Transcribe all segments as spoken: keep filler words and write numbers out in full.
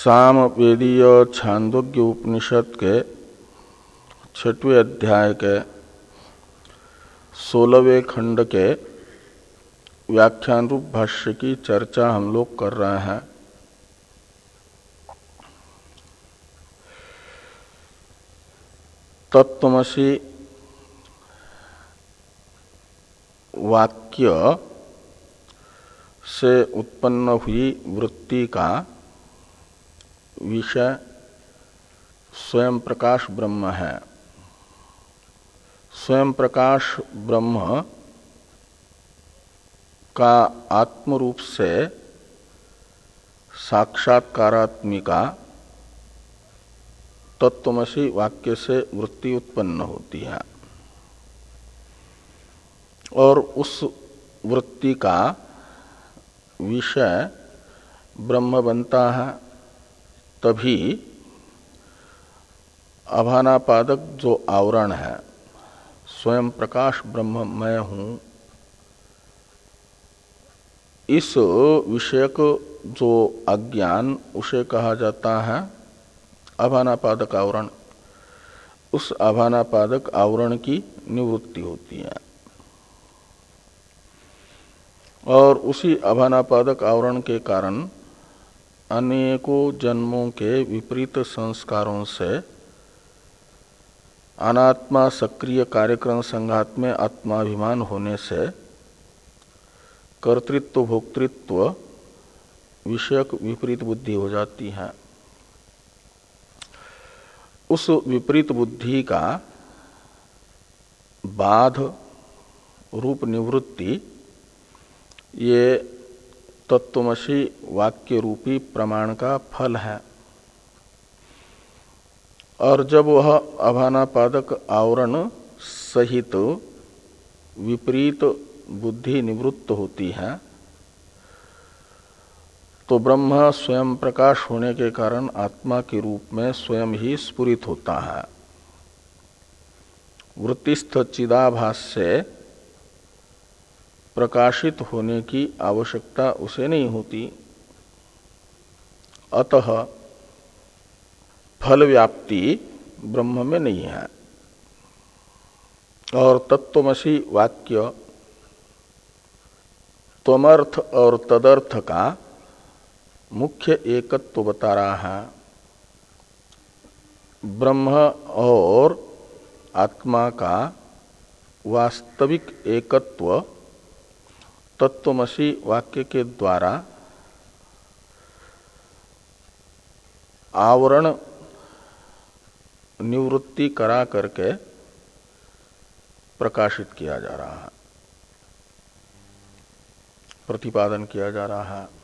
सामवेदीय छांदोग्य उपनिषद के छठवें अध्याय के सोलहवें खंड के व्याख्यान रूप भाष्य की चर्चा हम लोग कर रहे हैं। तत्त्वमसि वाक्य से उत्पन्न हुई वृत्ति का विषय स्वयं प्रकाश ब्रह्म है। स्वयं प्रकाश ब्रह्म का आत्म रूप से साक्षात्कारात्मिका तत्त्वमसि वाक्य से वृत्ति उत्पन्न होती है और उस वृत्ति का विषय ब्रह्म बनता है। तभी अभानापादक जो आवरण है, स्वयं प्रकाश ब्रह्म मैं हूँ, इस विषयक जो अज्ञान उसे कहा जाता है अभानापादक आवरण। उस अभानापादक आवरण की निवृत्ति होती है और उसी अभानापादक आवरण के कारण अनेकों जन्मों के विपरीत संस्कारों से अनात्मा सक्रिय कार्यक्रम संघात में आत्माभिमान होने से कर्तृत्व भोक्तृत्व विषयक विपरीत बुद्धि हो जाती है। उस विपरीत बुद्धि का बाध रूप निवृत्ति ये तत्त्वमसि वाक्य रूपी प्रमाण का फल है। और जब वह अभानापादक आवरण सहित विपरीत बुद्धि निवृत्त होती है तो ब्रह्म स्वयं प्रकाश होने के कारण आत्मा के रूप में स्वयं ही स्फुरित होता है। वृत्तिस्थ चिदाभास से प्रकाशित होने की आवश्यकता उसे नहीं होती। अतः फल व्याप्ति ब्रह्म में नहीं है। और तत्त्वमसि वाक्य त्वमर्थ और तदर्थ का मुख्य एकत्व बता रहा है। ब्रह्म और आत्मा का वास्तविक एकत्व तत्त्वमसि वाक्य के द्वारा आवरण निवृत्ति करा करके प्रकाशित किया जा रहा है, प्रतिपादन किया जा रहा है।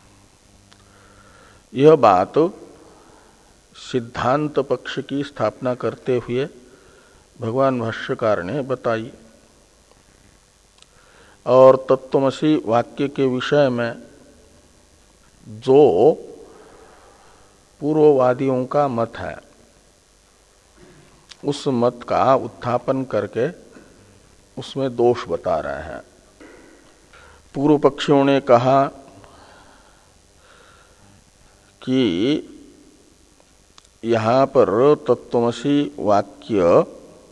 यह बात सिद्धांत पक्ष की स्थापना करते हुए भगवान भाष्यकार ने बताई और तत्त्वमसि वाक्य के विषय में जो पूर्ववादियों का मत है उस मत का उत्थापन करके उसमें दोष बता रहे हैं। पूर्व पक्षियों ने कहा कि यहाँ पर तत्त्वमसि वाक्य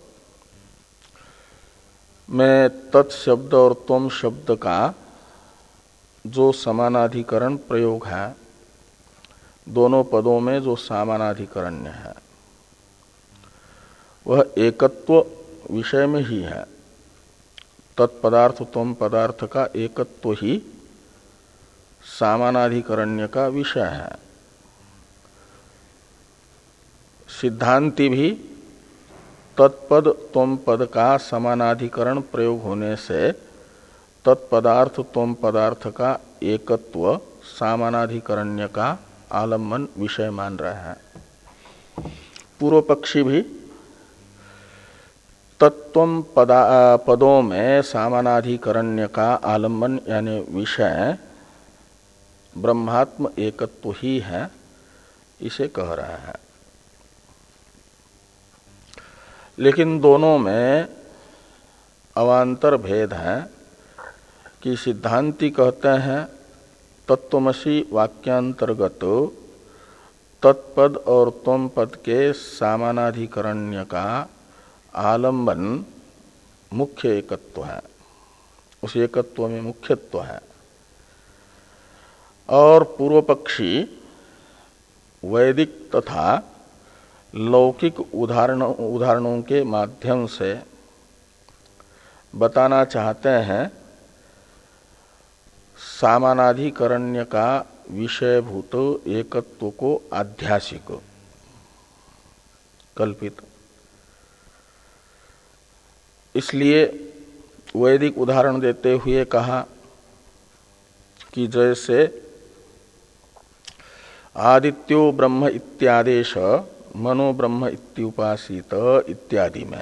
में तत्शब्द और त्वम शब्द का जो समानाधिकरण प्रयोग है, दोनों पदों में जो समानाधिकरण्य है वह एकत्व विषय में ही है। तत्पदार्थ त्वम पदार्थ का एकत्व ही समानाधिकरण्य का विषय है। सिद्धांति भी तत्पद त्वम पद का समानाधिकरण प्रयोग होने से तत्पदार्थ त्वम पदार्थ का एकत्व समानाधिकरण्य का आलम्बन विषय मान रहे हैं। पूर्व पक्षी भी तत्त्वम पदा पदों में समानाधिकरण्य का आलम्बन यानी विषय ब्रह्मात्म एकत्व ही है, इसे कह रहा है। लेकिन दोनों में अवान्तर भेद है कि सिद्धांती कहते हैं तत्त्वमसि वाक्यांतर्गत तत्पद और त्वम पद के सामानाधिकरण्य का आलंबन मुख्य एकत्व है, उस एकत्व में मुख्यत्व है। और पूर्व पक्षी वैदिक तथा लौकिक उदाहरणों उदाहरणों के माध्यम से बताना चाहते हैं सामानाधिकरण्य का विषयभूत एकत्व को आध्यासिक कल्पित। इसलिए वैदिक उदाहरण देते हुए कहा कि जैसे आदित्यो ब्रह्म इत्यादेश मनो ब्रह्म इत्युपासित इत्यादि में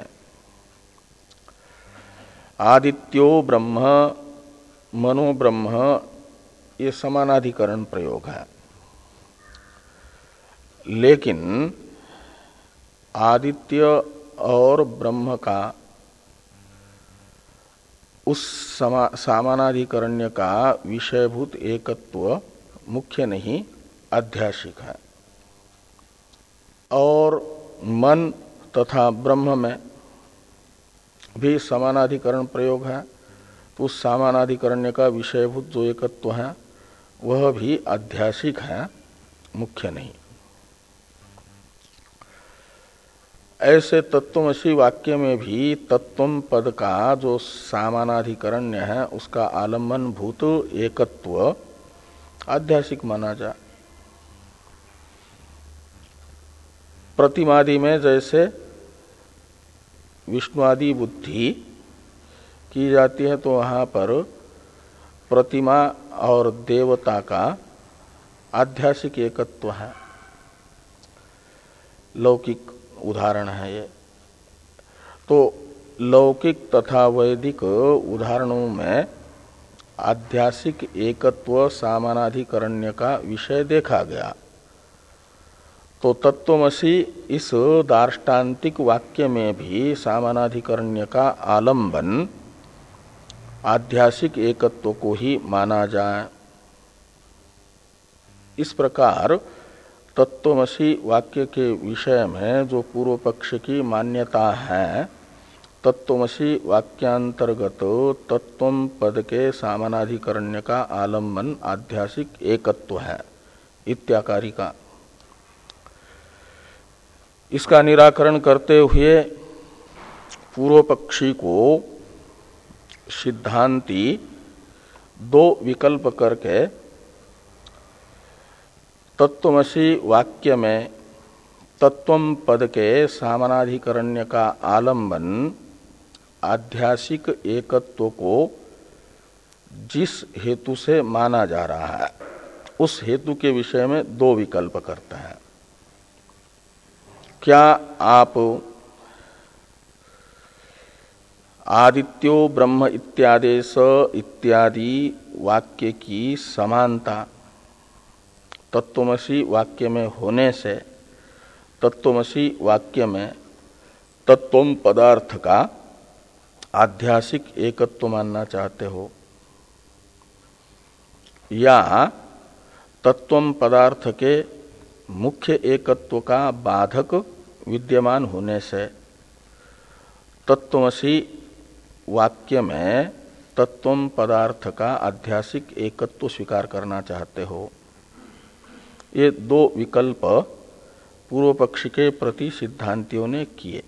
आदित्यो ब्रह्म मनो ब्रह्म ये समानाधिकरण प्रयोग है। लेकिन आदित्य और ब्रह्म का उस समा, सामानाधिकरण्य का विषयभूत एकत्व मुख्य नहीं, आध्यासिक है। और मन तथा ब्रह्म में भी समानाधिकरण प्रयोग है, तो उस सामानाधिकरण्य का विषयभूत जो एकत्व है वह भी आध्यासिक है, मुख्य नहीं। ऐसे तत्वमसि वाक्य में भी तत्वम पद का जो सामानाधिकरण्य है उसका आलम्बन भूत एकत्व आध्यासिक माना जाए। प्रतिमादि में जैसे विष्णुआदि बुद्धि की जाती है तो वहाँ पर प्रतिमा और देवता का आध्यासिक एकत्व है, लौकिक उदाहरण है ये। तो लौकिक तथा वैदिक उदाहरणों में आध्यासिक एकत्व सामानाधिकरण्य का विषय देखा गया। तो तत्वमसि इस दार्ष्टान्तिक वाक्य में भी सामानाधिकरण्य का आलंबन आध्यासिक एकत्व को ही माना जाए। इस प्रकार तत्वमसि वाक्य के विषय में जो पूर्व पक्ष की मान्यता है, तत्वमसि वाक्यांतर्गत तत्वम पद के सामानाधिकरण्य का आलंबन आध्यासिक एकत्व है इत्याकारी का, इसका निराकरण करते हुए पूर्व पक्षी को सिद्धांती दो विकल्प करके तत्वमसि वाक्य में तत्वम पद के सामानाधिकरण्य का आलंबन आध्यासिक एकत्व को जिस हेतु से माना जा रहा है उस हेतु के विषय में दो विकल्प करते हैं। क्या आप आदित्यो ब्रह्म इत्यादेश इत्यादि वाक्य की समानता तत्वमसि वाक्य में होने से तत्वमसि वाक्य में तत्वम पदार्थ का आध्यासिक एकत्व मानना चाहते हो, या तत्वम पदार्थ के मुख्य एकत्व का बाधक विद्यमान होने से तत्वमसि वाक्य में तत्वम पदार्थ का आध्यासिक एकत्व स्वीकार करना चाहते हो। ये दो विकल्प पूर्व पक्ष के प्रति सिद्धांतियों ने किए।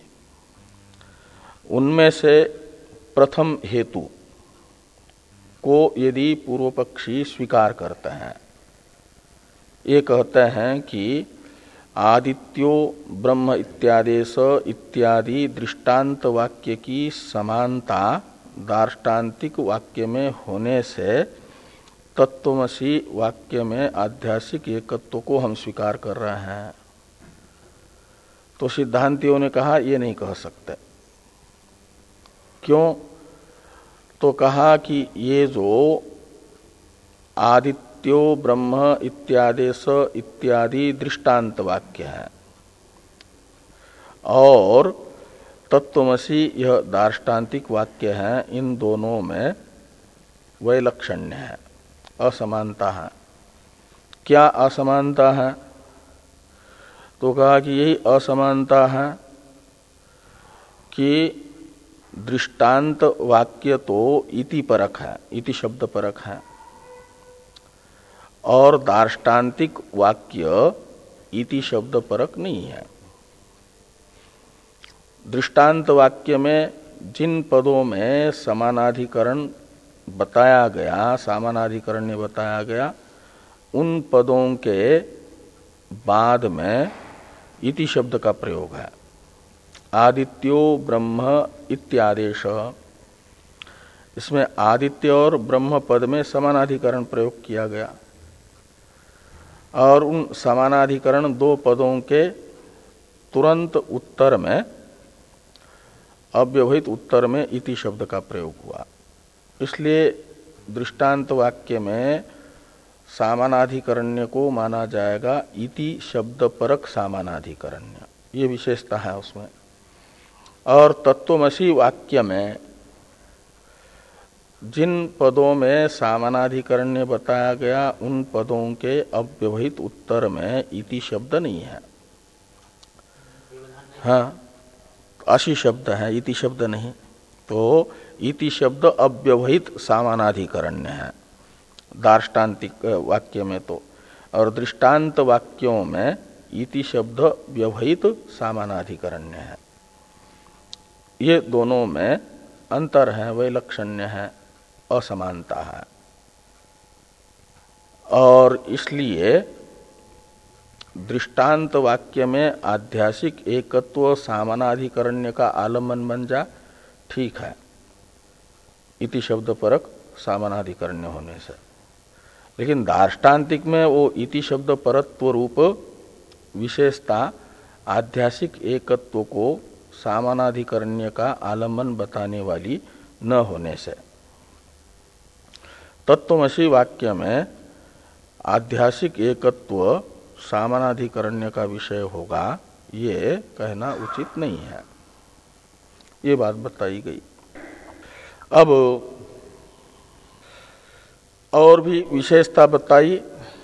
उनमें से प्रथम हेतु को यदि पूर्व पक्षी स्वीकार करते हैं, ये कहते हैं कि आदित्यो ब्रह्म इत्यादेश इत्यादि दृष्टांत वाक्य की समानता दार्ष्टान्तिक वाक्य में होने से तत्वमसि वाक्य में आध्यासिक एकत्व को हम स्वीकार कर रहे हैं। तो सिद्धांतियों ने कहा ये नहीं कह सकते। क्यों? तो कहा कि ये जो आदित्यो ब्रह्म इत्यादेश इत्यादि दृष्टांत वाक्य है और तत्वमसि यह दार्ष्टान्तिक वाक्य है, इन दोनों में वैलक्षण्य है, असमानता है। क्या असमानता है? तो कहा कि यही असमानता है कि दृष्टांत वाक्य तो इति परक है, इति शब्द परक है, और दार्ष्टान्तिक वाक्य इति शब्द परक नहीं है। दृष्टांत वाक्य में जिन पदों में समानाधिकरण बताया गया, समानाधिकरण ने बताया गया, उन पदों के बाद में इति शब्द का प्रयोग है। आदित्यो ब्रह्म इत्यादेश, इसमें आदित्य और ब्रह्म पद में समानाधिकरण प्रयोग किया गया, और उन समानाधिकरण दो पदों के तुरंत उत्तर में, अव्यवहित उत्तर में इति शब्द का प्रयोग हुआ। इसलिए दृष्टांत वाक्य में सामानाधिकरण्य को माना जाएगा इति शब्द परक सामानाधिकरण्य, ये विशेषता है उसमें। और तत्वमसि वाक्य में जिन पदों में सामानाधिकरण्य बताया गया, उन पदों के अव्यवहित उत्तर में इति शब्द नहीं है। हाँ, अशी शब्द है, इति शब्द नहीं। तो इति शब्द अव्यवहित सामानाधिकरण्य है दार्ष्टान्तिक वाक्य में तो, और दृष्टांत वाक्यों में इति शब्द व्यवहित सामानाधिकरण्य है। ये दोनों में अंतर है, वैलक्षण्य है, असमानता है। और इसलिए दृष्टांत वाक्य में आध्यासिक एकत्व सामानाधिकरण्य का आलम्बन बन जा, ठीक है, इति शब्द परक सामानाधिकरण्य होने से। लेकिन दार्ष्टान्तिक में वो इति शब्द परत्व रूप विशेषता आध्यासिक एकत्व को सामानाधिकरण्य का आलम्बन बताने वाली न होने से, तत्वमसि वाक्य में आध्यासिक एकत्व सामानाधिकरण्य का विषय होगा, ये कहना उचित नहीं है। ये बात बताई गई। अब और भी विशेषता बताई।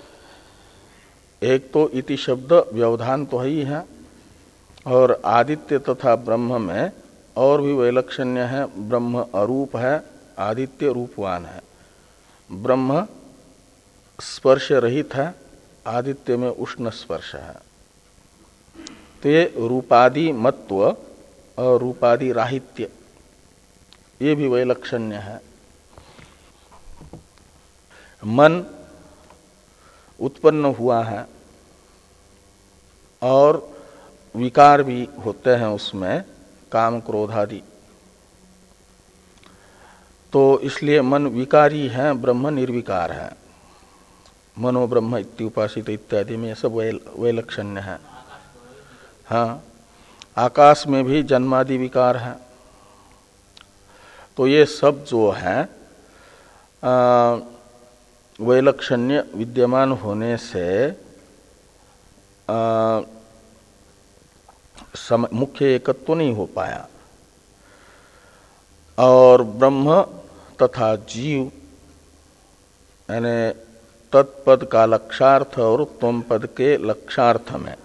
एक तो इति शब्द व्यवधान तो ही है, और आदित्य तथा ब्रह्म में और भी वैलक्षण्य है। ब्रह्म अरूप है, आदित्य रूपवान है। ब्रह्म स्पर्श रहित है, आदित्य में उष्ण स्पर्श है। तो ये रूपादि मत्व और रूपादि राहित्य, ये भी वैलक्षण्य है। मन उत्पन्न हुआ है और विकार भी होते हैं उसमें, काम क्रोध आदि। तो इसलिए मन विकारी है, ब्रह्म निर्विकार है। मनो ब्रह्म इत्युपासित इत्यादि में सब वैलक्षण्य है। हाँ, आकाश में भी जन्मादि विकार है। तो ये सब जो है वैलक्षण्य विद्यमान होने से आ, सम, मुख्य एकत्व नहीं हो पाया। और ब्रह्म तथा जीव यानी तत्पद का लक्षार्थ और त्वम पद के लक्षार्थ में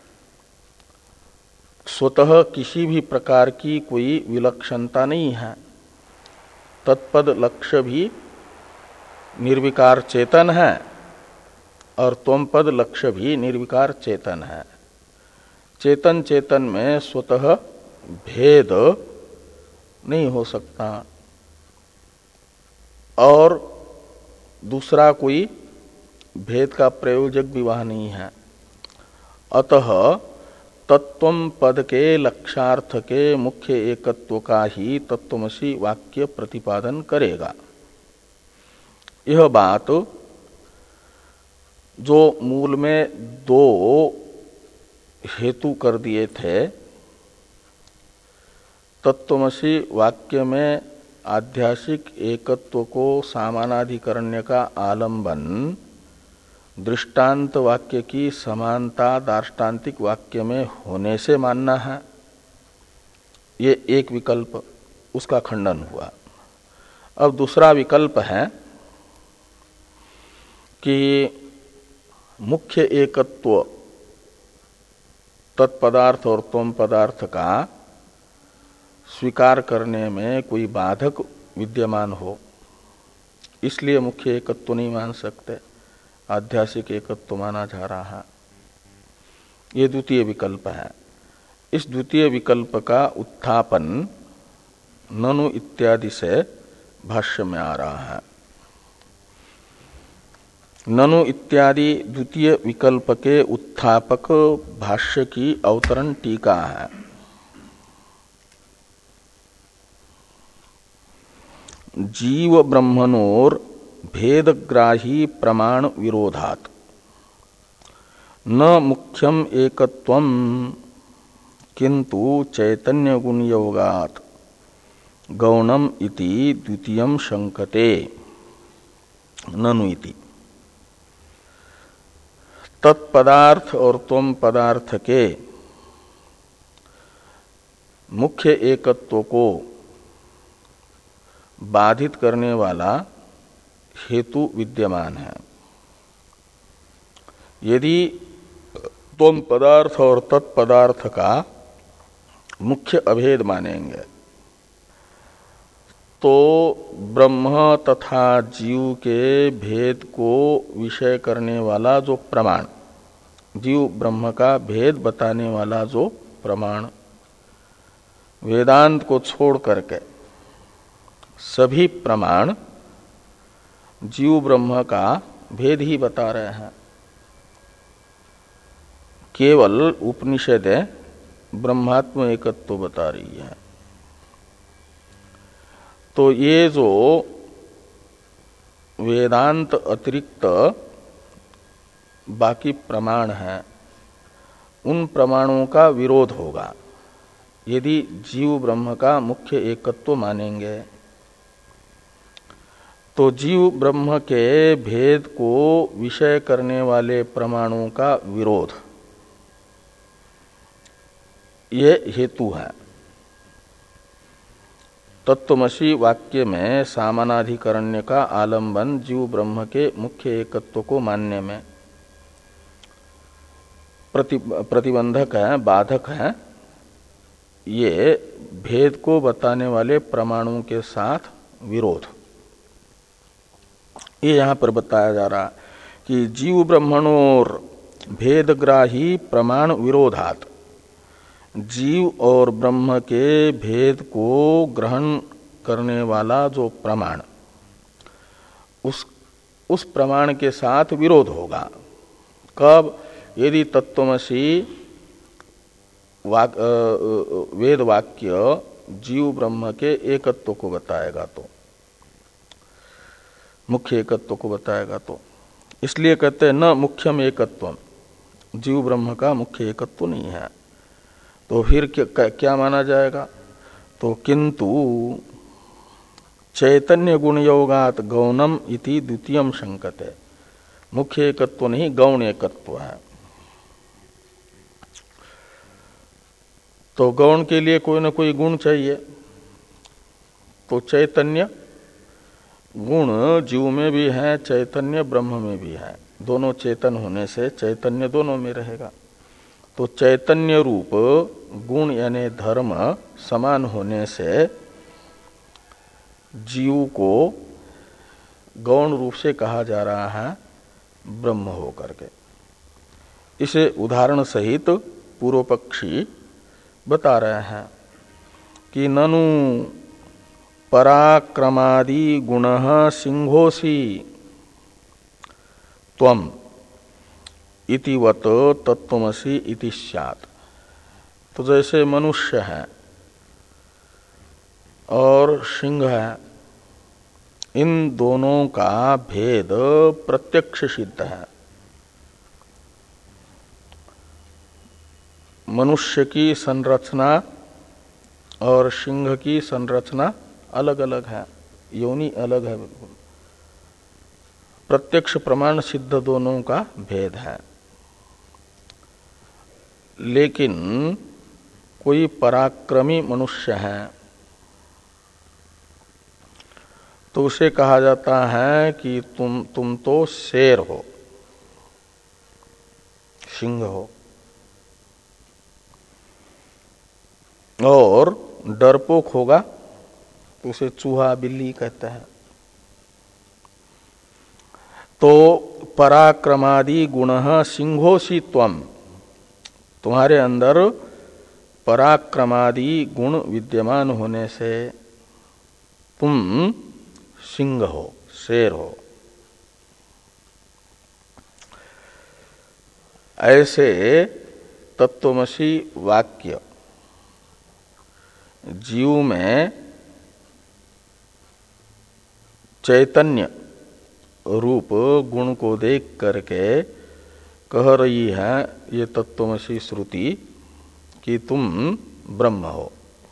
स्वतः किसी भी प्रकार की कोई विलक्षणता नहीं है। तत्पद लक्ष्य भी निर्विकार चेतन है और त्वम पद लक्ष्य भी निर्विकार चेतन है। चेतन चेतन में स्वतः भेद नहीं हो सकता और दूसरा कोई भेद का प्रयोजक भी वह नहीं है। अतः तत्वम पद के लक्षार्थ के मुख्य एकत्व का ही तत्वमसि वाक्य प्रतिपादन करेगा। यह बात जो मूल में दो हेतु कर दिए थे, तत्वमसि वाक्य में आध्यासिक एकत्व को सामानाधिकरण्य का आलंबन दृष्टांत वाक्य की समानता दार्ष्टान्तिक वाक्य में होने से मानना है, ये एक विकल्प, उसका खंडन हुआ। अब दूसरा विकल्प है कि मुख्य एकत्व तत्पदार्थ और त्वम पदार्थ का स्वीकार करने में कोई बाधक विद्यमान हो, इसलिए मुख्य एकत्व नहीं मान सकते, आध्यासिक एकत्व माना जा रहा है। ये द्वितीय विकल्प है। इस द्वितीय विकल्प का उत्थापन ननु इत्यादि से भाष्य में आ रहा है। ननु इत्यादि द्वितीय विकल्प के उत्थापक भाष्य की अवतरण टीका है। जीव ब्रह्मणोर भेदग्राही प्रमाण विरोधात् न मुख्यम एकत्वम किंतु चैतन्य गुण योगात् गौणम इति द्वितीयम शंकते ननु इति। तत्पदार्थ और त्वम पदार्थ के मुख्य एकत्व को बाधित करने वाला हेतु विद्यमान है। यदि त्वम पदार्थ और तत्पदार्थ का मुख्य अभेद मानेंगे तो ब्रह्म तथा जीव के भेद को विषय करने वाला जो प्रमाण, जीव ब्रह्म का भेद बताने वाला जो प्रमाण, वेदांत को छोड़ करके सभी प्रमाण जीव ब्रह्म का भेद ही बता रहे हैं। केवल उपनिषदें ब्रह्मात्म एकत्व बता रही है। तो ये जो वेदांत अतिरिक्त बाकी प्रमाण हैं, उन प्रमाणों का विरोध होगा यदि जीव ब्रह्म का मुख्य एकत्व मानेंगे। तो जीव ब्रह्म के भेद को विषय करने वाले प्रमाणों का विरोध, ये हेतु है। तत्वमसि वाक्य में सामानाधिकरण्य का आलंबन जीव ब्रह्म के मुख्य एकत्व को मानने में प्रति, प्रतिबंधक है, बाधक है। ये भेद को बताने वाले प्रमाणों के साथ विरोध, ये यहां पर बताया जा रहा कि जीव ब्रह्मणोर भेदग्राही प्रमाण विरोधात्, जीव और ब्रह्म के भेद को ग्रहण करने वाला जो प्रमाण, उस उस प्रमाण के साथ विरोध होगा। कब? यदि तत्वमसि वाक, वेद वाक्य जीव ब्रह्म के एकत्व को बताएगा तो, मुख्य एकत्व को बताएगा तो। इसलिए कहते हैं न मुख्यम एकत्वम, जीव ब्रह्म का मुख्य एकत्व नहीं है। तो फिर क्या, क्या माना जाएगा? तो किंतु चैतन्य गुण योगात गौणम इति द्वितीयम शंकते, मुख्य एकत्व नहीं गौण एकत्व है। तो गौण के लिए कोई ना कोई गुण चाहिए, तो चैतन्य गुण जीव में भी है, चैतन्य ब्रह्म में भी है। दोनों चेतन होने से चैतन्य दोनों में रहेगा। तो चैतन्य रूप गुण यानी धर्म समान होने से जीव को गौण रूप से कहा जा रहा है ब्रह्म हो करके। इसे उदाहरण सहित पूर्व पक्षी बता रहे हैं कि ननु पराक्रमादि गुणः सिंहोसी त्वम इतिवत तत्वमसि इति स्यात्। तो जैसे मनुष्य है और सिंह है, इन दोनों का भेद प्रत्यक्ष सिद्ध है। मनुष्य की संरचना और सिंह की संरचना अलग अलग है, योनि अलग है बिल्कुल। प्रत्यक्ष प्रमाण सिद्ध दोनों का भेद है। लेकिन कोई पराक्रमी मनुष्य है तो उसे कहा जाता है कि तुम तुम तो शेर हो, सिंह हो। और डरपोक होगा तो उसे चूहा बिल्ली कहते हैं। तो पराक्रमादि गुणः सिंहोसी त्वम, तुम्हारे अंदर पराक्रमादि गुण विद्यमान होने से तुम सिंह हो, शेर हो। ऐसे तत्वमसी वाक्य जीव में चैतन्य रूप गुण को देख करके कह रही है ये तत्वमसी श्रुति कि तुम ब्रह्म हो।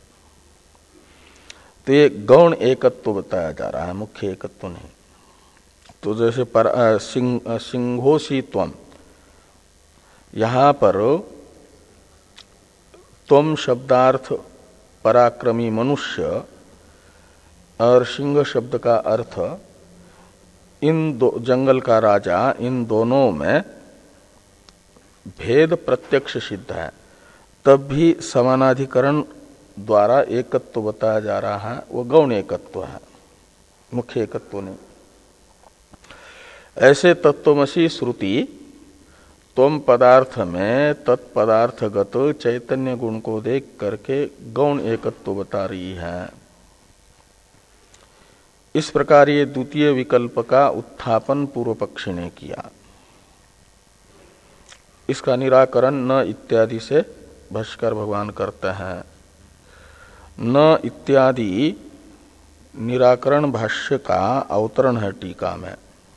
तो ये गौण एकत्व बताया जा रहा है, मुख्य एकत्व नहीं। तो जैसे पर सिंह सिंहोसी त्वम, यहां पर त्वम शब्दार्थ पराक्रमी मनुष्य और सिंह शब्द का अर्थ इन दो जंगल का राजा, इन दोनों में भेद प्रत्यक्ष सिद्ध है, तब भी समानाधिकरण द्वारा एकत्व बताया जा रहा है, वो गौण एकत्व है, मुख्य एकत्व नहीं। ऐसे तत्वमसी श्रुति त्वम पदार्थ में तत्पदार्थगत चैतन्य गुण को देख करके गौण एकत्व बता रही है। इस प्रकार ये द्वितीय विकल्प का उत्थापन पूर्व पक्षी ने किया। इसका निराकरण न इत्यादि से भाष्कर भगवान करते हैं। न इत्यादि निराकरण भाष्य का अवतरण है टीका में।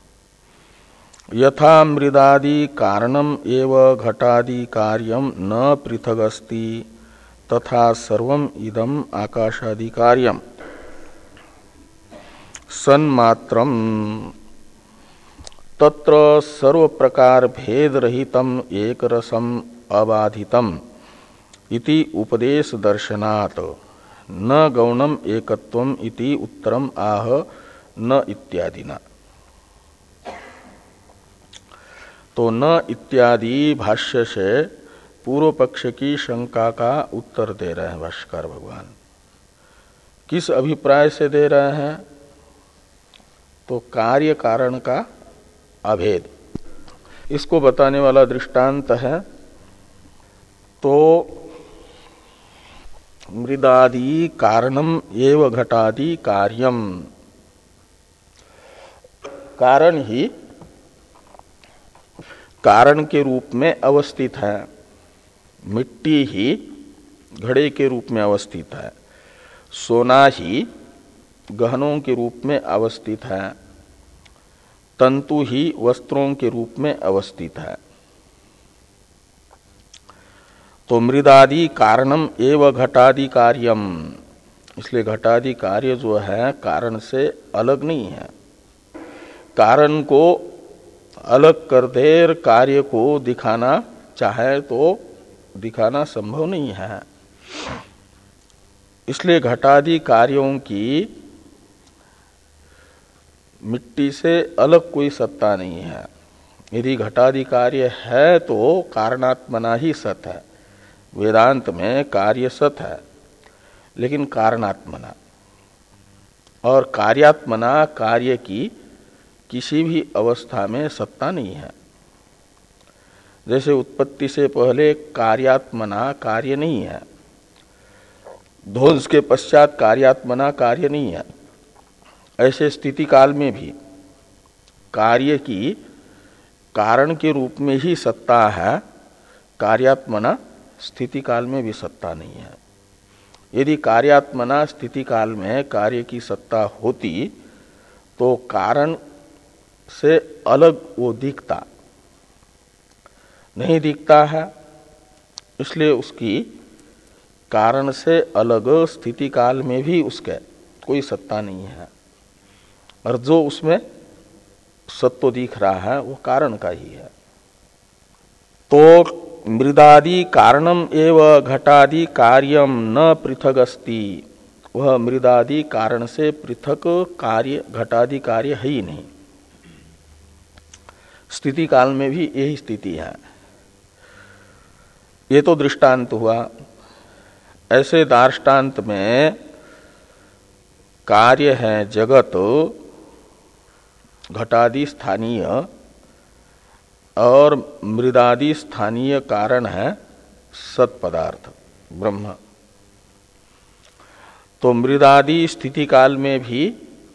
यथा मृदादि कारणम एव घटादि कार्यम न पृथगस्ति तथा सर्वम इदम आकाशादि कार्यम सन्मात्रम तत्र सर्व प्रकार भेद रहितम एक रसम अबाधितम इति उपदेश दर्शनात् न गौणम एकत्वम इति उत्तरम आह न इत्यादिना। तो न इत्यादि भाष्य से पूर्व पक्ष की शंका का उत्तर दे रहे हैं भाष्कर भगवान। किस अभिप्राय से दे रहे हैं? तो कार्य कारण का अभेद, इसको बताने वाला दृष्टांत है। तो मृदादि कारणम एव घटादि कार्यम, कारण ही कारण के रूप में अवस्थित है, मिट्टी ही घड़े के रूप में अवस्थित है, सोना ही गहनों के रूप में अवस्थित है, तंतु ही वस्त्रों के रूप में अवस्थित है। तो मृदादि कारणम एव घटादि कार्यम, इसलिए घटादि कार्य जो है कारण से अलग नहीं है। कारण को अलग कर दे कार्य को दिखाना चाहे तो दिखाना संभव नहीं है। इसलिए घटादि कार्यों की मिट्टी से अलग कोई सत्ता नहीं है। यदि घटादि कार्य है तो कारणात्मना ही सत है। वेदांत में कार्य सत है लेकिन कारणात्मना, और कार्यात्मना कार्य की किसी भी अवस्था में सत्ता नहीं है। जैसे उत्पत्ति से पहले कार्यात्मना कार्य नहीं है, ध्वंस के पश्चात कार्यात्मना कार्य नहीं है, ऐसे स्थिति काल में भी कार्य की कारण के रूप में ही सत्ता है, कार्यात्मना स्थिति काल में भी सत्ता नहीं है। यदि कार्यात्मना स्थिति काल में कार्य की सत्ता होती तो कारण से अलग वो दिखता, नहीं दिखता है, इसलिए उसकी कारण से अलग स्थिति काल में भी उसके कोई सत्ता नहीं है। और जो उसमें सत्व दिख रहा है वो कारण का ही है। तो मृदादि कारणम एव घटादि कार्यम न पृथक अस्ति, वह मृदादि कारण से पृथक कार्य घटादि कार्य है ही नहीं। स्थिति काल में भी यही स्थिति है। ये तो दृष्टांत हुआ। ऐसे दार्ष्टान्त में कार्य है जगत घटादि स्थानीय और मृदादि स्थानीय कारण है सत पदार्थ ब्रह्म। तो मृदादि स्थिति काल में भी,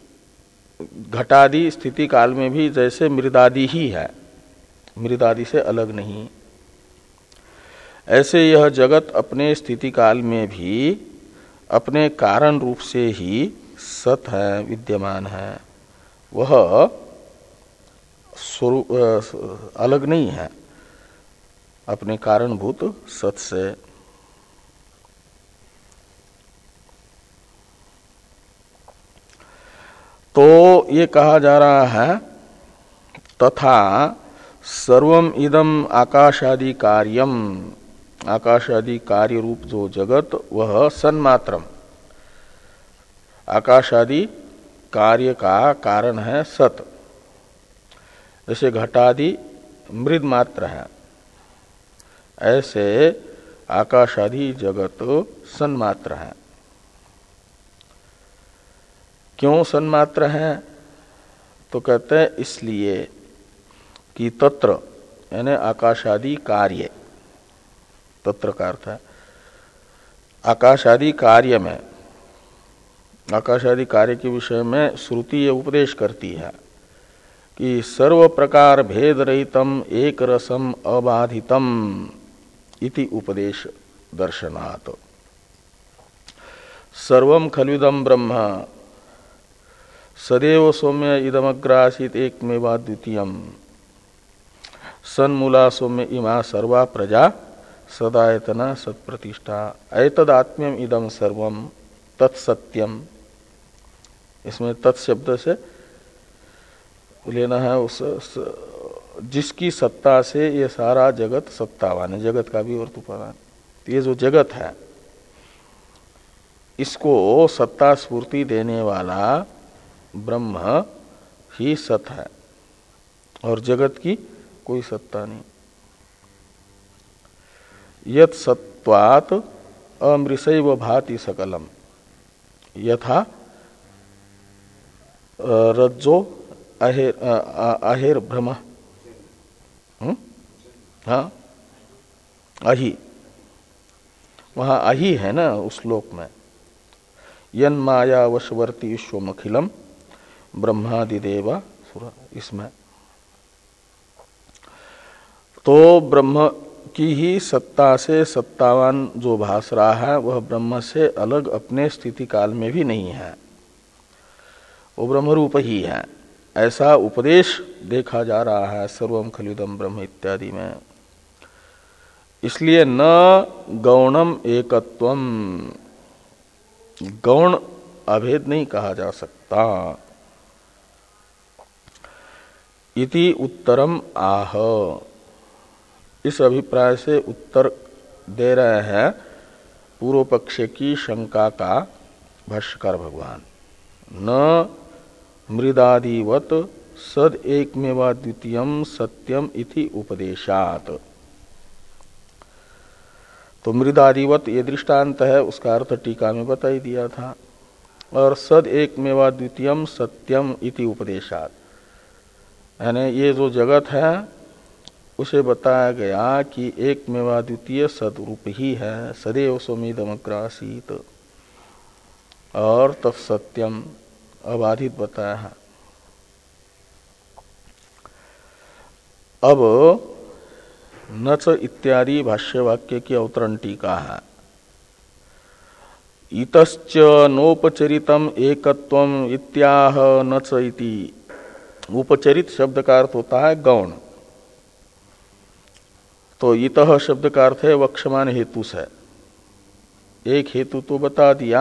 घटादि स्थिति काल में भी जैसे मृदादि ही है, मृदादि से अलग नहीं, ऐसे यह जगत अपने स्थिति काल में भी अपने कारण रूप से ही सत है, विद्यमान है, वह स्वरूप अलग नहीं है अपने कारणभूत सत से। तो ये कहा जा रहा है तथा सर्वम इदम आकाशादि कार्यम, आकाशादि कार्य रूप जो जगत वह सन्मात्रम, आकाशादि कार्य का कारण है सत, जैसे घटादि मृद मात्र है, ऐसे आकाशादि जगत सन्मात्र है। क्यों सन्मात्र है? तो कहते हैं इसलिए कि तत्र यानी आकाशादि कार्य, तत्र का अर्थ है आकाशादि कार्य में, आकाशादि कार्य के विषय में श्रुति ये उपदेश करती है कि सर्व प्रकार भेद रहितम एक रसम अबाधितम इति उपदेश दर्शनात्। सर्वम खलुदम ब्रह्म सदैव सौम्य इदमग्रासीत एकमेवा द्वितीयम सन्मूला सौम्य इमा सर्वा प्रजा सदायतना सत्प्रतिष्ठा ऐतदात्म्यम इदम सर्वम तत्सत्यम। इसमें तत्शब्द से लेना है उस जिसकी सत्ता से ये सारा जगत सत्तावान है, जगत का भी अर्थ उपादान। ये जो जगत है इसको सत्ता स्फूर्ति देने वाला ब्रह्म ही सत है और जगत की कोई सत्ता नहीं। यत् सत्वात् अमृषैव भाति सकलम यथा रज्जो अहेर अहेर भ्रम, हाँ अहि, वहां अहि है ना उस श्लोक में, यन माया वशवर्ती विश्वमखिलम ब्रह्मादिदेवा सुरा, इसमें तो ब्रह्म की ही सत्ता से सत्तावान जो भास रहा है वह ब्रह्म से अलग अपने स्थिति काल में भी नहीं है, वो ब्रह्म रूप ही है, ऐसा उपदेश देखा जा रहा है सर्वम खलुदम ब्रह्म इत्यादि में। इसलिए न गौणम एकत्वम, गौण अभेद नहीं कहा जा सकता। इति उत्तरम आह, इस अभिप्राय से उत्तर दे रहे हैं पूर्व पक्ष की शंका का भाष्यकार भगवान। न मृदादिवत सद एकमेवा द्वितीयम सत्यम इति उपदेशात। तो मृदादिवत ये दृष्टांत है, उसका अर्थ टीका में बता ही दिया था। और सद एकमेवा द्वितीयम सत्यम इति उपदेशात, यानी ये जो जगत है उसे बताया गया कि एक मेवा द्वितीय सदरूप ही है, सदैव सौम्यदमग्रासीत, और तत्सत्यम अबाधित बताया है। अब नच इत्यादि भाष्य वाक्य की अवतरण टीका है। इतश्च नोपचरितम एकत्वम इत्याह नच इति। उपचरित शब्द का अर्थ होता है गौण, तो इतः शब्द का अर्थ है वक्षमान हेतु से। एक हेतु तो बता दिया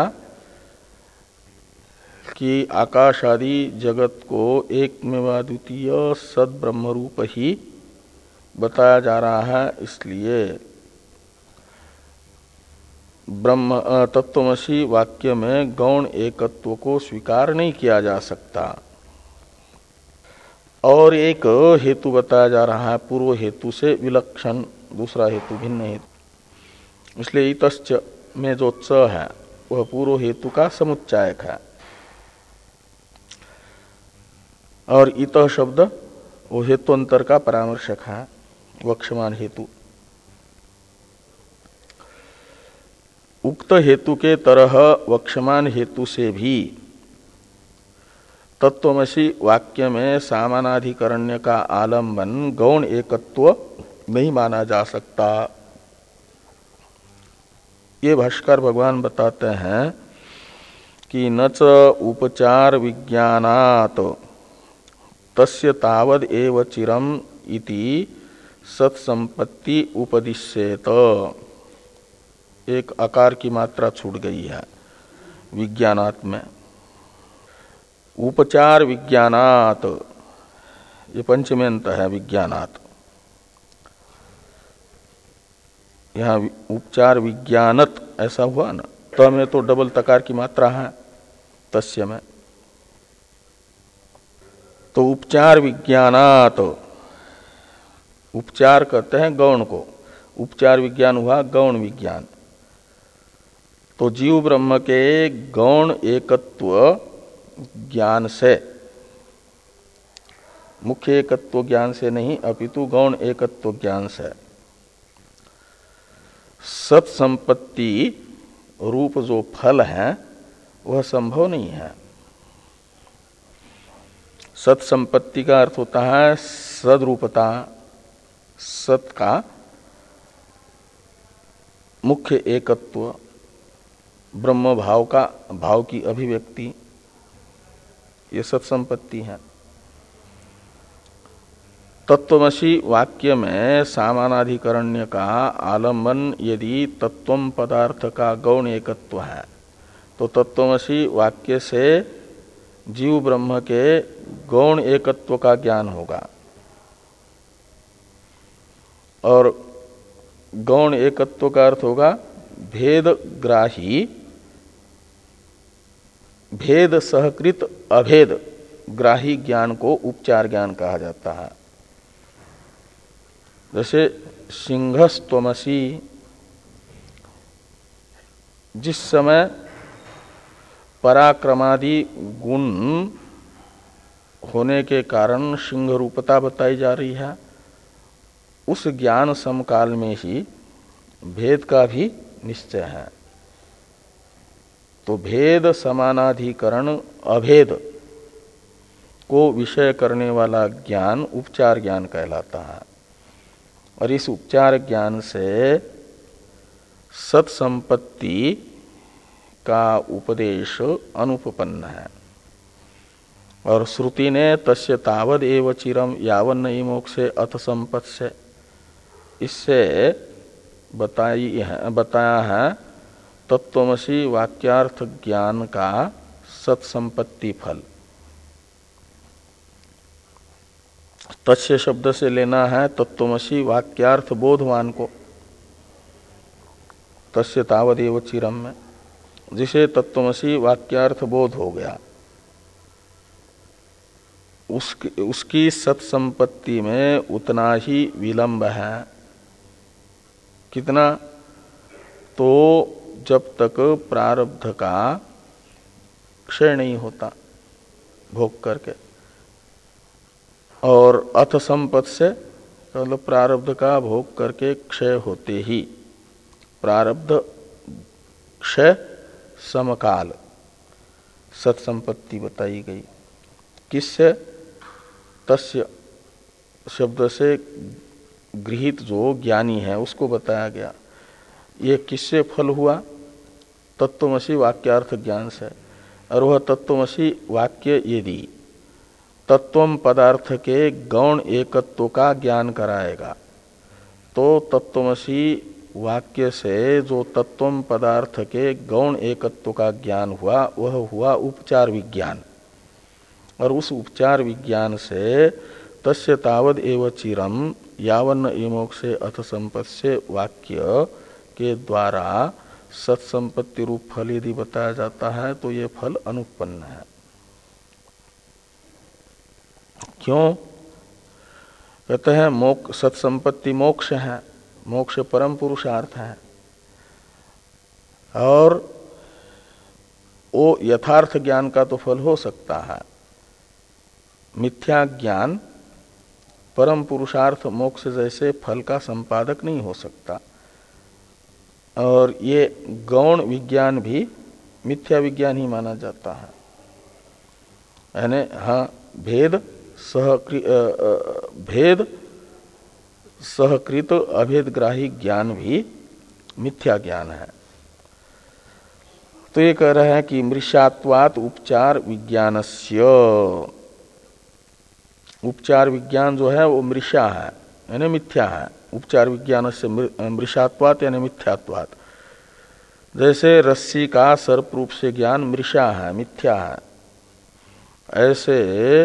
कि आकाश आदि जगत को एक मेवा द्वितीय सद ब्रह्म रूप ही बताया जा रहा है, इसलिए ब्रह्म तत्वमसि वाक्य में गौण एकत्व को स्वीकार नहीं किया जा सकता। और एक हेतु बताया जा रहा है पूर्व हेतु से विलक्षण, दूसरा हेतु भिन्न हेतु, इसलिए इतश्च में जो च है वह पूर्व हेतु का समुच्चायक है, और इतः शब्द वो हेतुअंतर का परामर्शक है, वक्षमान हेतु। उक्त हेतु के तरह वक्षमान हेतु से भी तत्वमसि वाक्य में सामानाधिकरण्य का आलंबन गौण एकत्व नहीं माना जा सकता। ये भाष्कर भगवान बताते हैं कि न च उपचार विज्ञानात् तस्य तावद एव चिरम इति सत्संपत्ति उपदिश्येत। एक आकार की मात्रा छूट गई है विज्ञानात् में। उपचार विज्ञानात्, ये पंचमेंत है विज्ञानात्। यहाँ उपचार विज्ञानत ऐसा हुआ ना, त में तो डबल तकार की मात्रा है तस्य में। तो उपचार विज्ञानात, उपचार कहते हैं गौण को, उपचार विज्ञान हुआ गौण विज्ञान। तो जीव ब्रह्म के गौण एकत्व ज्ञान से, मुख्य एकत्व ज्ञान से नहीं अपितु गौण एकत्व ज्ञान से सत्संपत्ति रूप जो फल है वह संभव नहीं है। सत्संपत्ति का अर्थ होता है सद्रूपता, सत का मुख्य एकत्व, ब्रह्म भाव का भाव की अभिव्यक्ति, ये सत्संपत्ति है। तत्वमसि वाक्य में सामानाधिकरण्य का आलंबन यदि तत्वम पदार्थ का गौण एकत्व है तो तत्वमसि वाक्य से जीव ब्रह्म के गौण एकत्व का ज्ञान होगा, और गौण एकत्व का अर्थ होगा भेद ग्राही, भेद सहकृत अभेद ग्राही ज्ञान को उपचार ज्ञान कहा जाता है। जैसे सिंहस्त्वमसि, जिस समय पराक्रमादि गुण होने के कारण सिंह रूपता बताई जा रही है, उस ज्ञान समकाल में ही भेद का भी निश्चय है। तो भेद समानाधिकरण अभेद को विषय करने वाला ज्ञान उपचार ज्ञान कहलाता है, और इस उपचार ज्ञान से सत्संपत्ति का उपदेश अनुपपन्न है। और श्रुति ने तस्य तावद एव चिरम यावन्न मोक्षे अथ संपत्स्य, इससे बताई है बताया है तत्वमसि वाक्यार्थ ज्ञान का सत्संपत्ति फल। तस्य शब्द से लेना है तत्वमसि वाक्यार्थ बोधवान को, तस्य तावदेव चिरम में, जिसे तत्वमसि वाक्यार्थ बोध हो गया, उसकी, उसकी सत्संपत्ति में उतना ही विलंब है। कितना? तो जब तक प्रारब्ध का क्षय नहीं होता भोग करके, और अथ संपत्ति से मतलब प्रारब्ध का भोग करके क्षय होते ही, प्रारब्ध क्षय समकाल सत्संपत्ति बताई गई। किससे? तस्य शब्द से गृहीत जो ज्ञानी है उसको बताया गया। ये किससे फल हुआ? तत्वमसि वाक्यार्थ ज्ञान से। और वह तत्वमसि वाक्य यदि तत्वम पदार्थ के गौण एकत्व का ज्ञान कराएगा तो तत्वमसि वाक्य से जो तत्वम पदार्थ के गौण एकत्व का ज्ञान हुआ वह हुआ उपचार विज्ञान। और उस उपचार विज्ञान से तस्य तावद एव चिरम यावन्न मोक्षे अथ संपत्स्य वाक्य के द्वारा सत्संपत्ति रूप फल यदि बताया जाता है तो ये फल अनुपन्न है। क्यों? कहते हैं मोक्ष, सत्संपत्ति मोक्ष है, मोक्ष परम पुरुषार्थ है। और वो यथार्थ ज्ञान का तो फल हो सकता है, मिथ्या ज्ञान परम पुरुषार्थ मोक्ष जैसे फल का संपादक नहीं हो सकता। और ये गौण विज्ञान भी मिथ्या विज्ञान ही माना जाता है। यानी हाँ, भेद सहकृ भेद सहकृत अभेदग्राही ज्ञान भी मिथ्या ज्ञान है। तो ये कह रहे हैं कि मृषात्वात् उपचार विज्ञानस्य, उपचार विज्ञान जो है वो मृषा है यानी मिथ्या है। उपचार विज्ञान से मृषात्वात् यानी मिथ्यात्वात्। जैसे रस्सी का सर्प रूप से ज्ञान मृषा है, मिथ्या है, ऐसे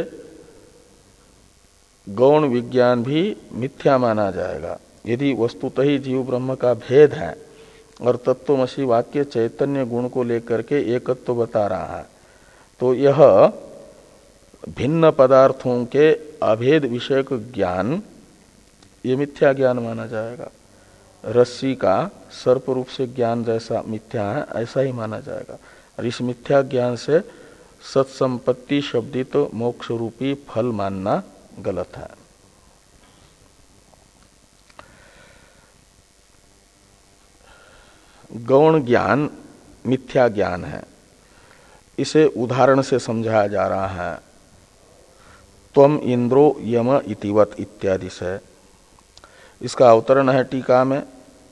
गौण विज्ञान भी मिथ्या माना जाएगा। यदि वस्तुतः ही जीव ब्रह्म का भेद है और तत्वमसि वाक्य चैतन्य गुण को लेकर के एकत्व तो बता रहा है, तो यह भिन्न पदार्थों के अभेद विषयक ज्ञान ये मिथ्या ज्ञान माना जाएगा। रस्सी का सर्प रूप से ज्ञान जैसा मिथ्या है, ऐसा ही माना जाएगा। और इस मिथ्या ज्ञान से सत्संपत्ति शब्दित मोक्ष रूपी फल मानना गलत है। गौण ज्ञान मिथ्या ज्ञान है, इसे उदाहरण से समझाया जा रहा है। त्वम इंद्रो यम इतिवत इत्यादि से। इसका अवतरण है टीका में।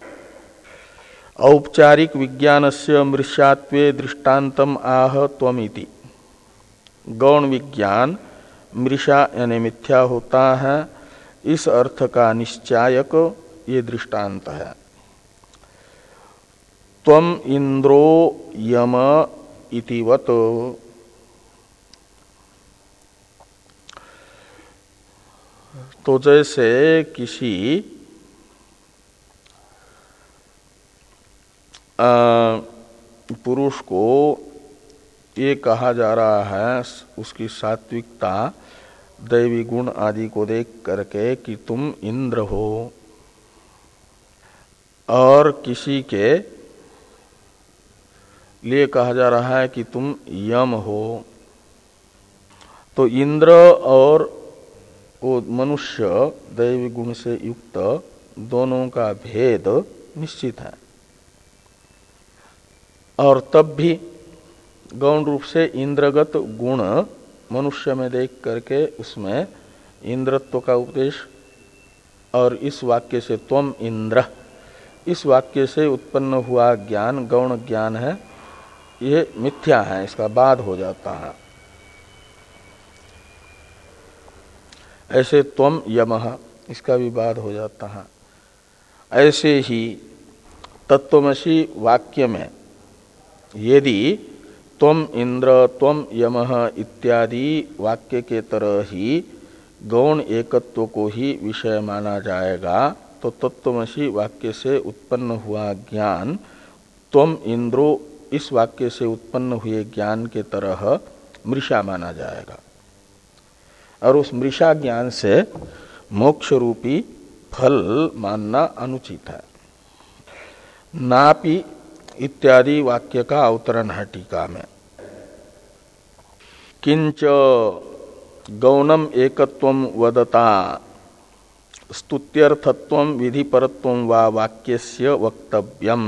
औपचारिक विज्ञानस्य मृष्यात्वे दृष्टान्तम आह त्वमिति। गौण विज्ञान मृषा यानी मिथ्या होता है, इस अर्थ का निश्चायक ये दृष्टांत है। त्वम इंद्रो यम इतिवत। तो जैसे किसी पुरुष को ये कहा जा रहा है उसकी सात्विकता दैवी गुण आदि को देख करके कि तुम इंद्र हो, और किसी के लिए कहा जा रहा है कि तुम यम हो, तो इंद्र और वो मनुष्य दैवी गुण से युक्त दोनों का भेद निश्चित है। और तब भी गौण रूप से इंद्रगत गुण मनुष्य में देख करके उसमें इंद्रत्व का उपदेश, और इस वाक्य से त्वम इंद्र, इस वाक्य से उत्पन्न हुआ ज्ञान गौण ज्ञान है, ये मिथ्या है, इसका बाद हो जाता है। ऐसे त्वम यमः, इसका भी बाद हो जाता है। ऐसे ही तत्वमसि वाक्य में यदि त्वम इंद्र त्वम यमः इत्यादि वाक्य के तरह ही गौण एकत्व को ही विषय माना जाएगा, तो तत्वमसि वाक्य से उत्पन्न हुआ ज्ञान त्वम इंद्रो इस वाक्य से उत्पन्न हुए ज्ञान के तरह मृषा माना जाएगा, और उस मृषा ज्ञान से मोक्ष रूपी फल मानना अनुचित है। नापि इत्यादि वाक्य का अवतरण है टीका में। किंच गौणम एकत्वम वदता स्तुत्यर्थत्वम विधिपरत्वम वा वाक्यस्य वक्तव्यम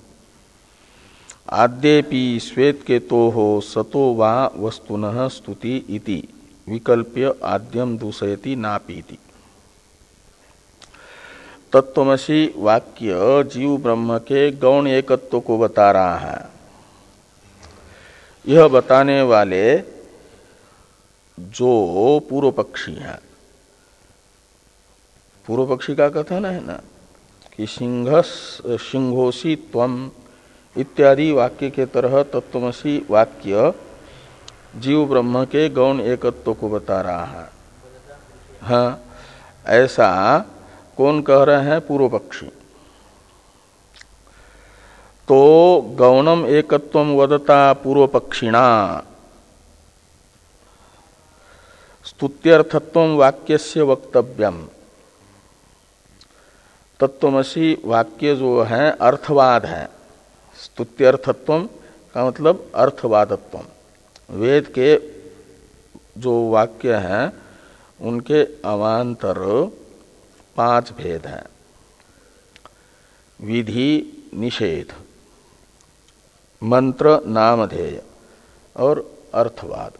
आद्येपि श्वेत केतोः सतो वा वस्तुनः स्तुति इति विकल्प्य आद्यम दूषयति नापीति। तत्वमसि वाक्य जीव ब्रह्म के गौण एकत्व को बता रहा है। यह बताने वाले जो पूर्व पक्षी हैं, पूर्व पक्षी का कथन है ना कि सिंह सिंहोसी त्वम इत्यादि वाक्य के तरह तत्वमसि वाक्य जीव ब्रह्म के गौण एकत्व को बता रहा है। हाँ, ऐसा कौन कह रहे हैं? पूर्व पक्षी। तो गौणम एकत्वम वदता पूर्व पक्षिणा स्तुत्यर्थत्वम वाक्यस्य वक्तव्यम। तत्वमसि वाक्य जो है अर्थवाद है, स्तुत्यर्थत्वम का मतलब अर्थवादत्वम। वेद के जो वाक्य हैं उनके अवान्तर पांच भेद हैं। विधि, निषेध, मंत्र, नामधेय और अर्थवाद।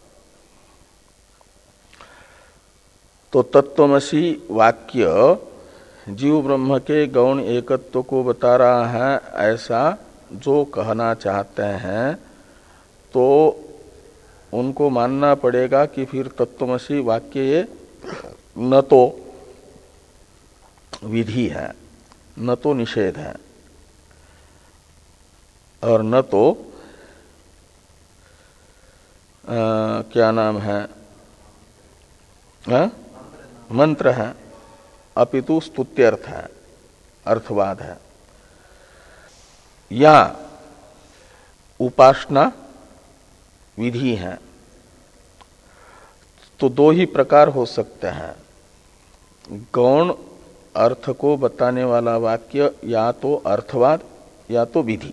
तो तत्वमसी वाक्य जीव ब्रह्म के गौण एकत्व को बता रहा है, ऐसा जो कहना चाहते हैं तो उनको मानना पड़ेगा कि फिर तत्वमसी वाक्य ये न तो विधि है, न तो निषेध है, और न तो आ, क्या नाम है आ? मंत्र है, अपितु स्तुत्यर्थ है, अर्थवाद है, या उपासना विधि है। तो दो ही प्रकार हो सकते हैं। गौण अर्थ को बताने वाला वाक्य या तो अर्थवाद या तो विधि।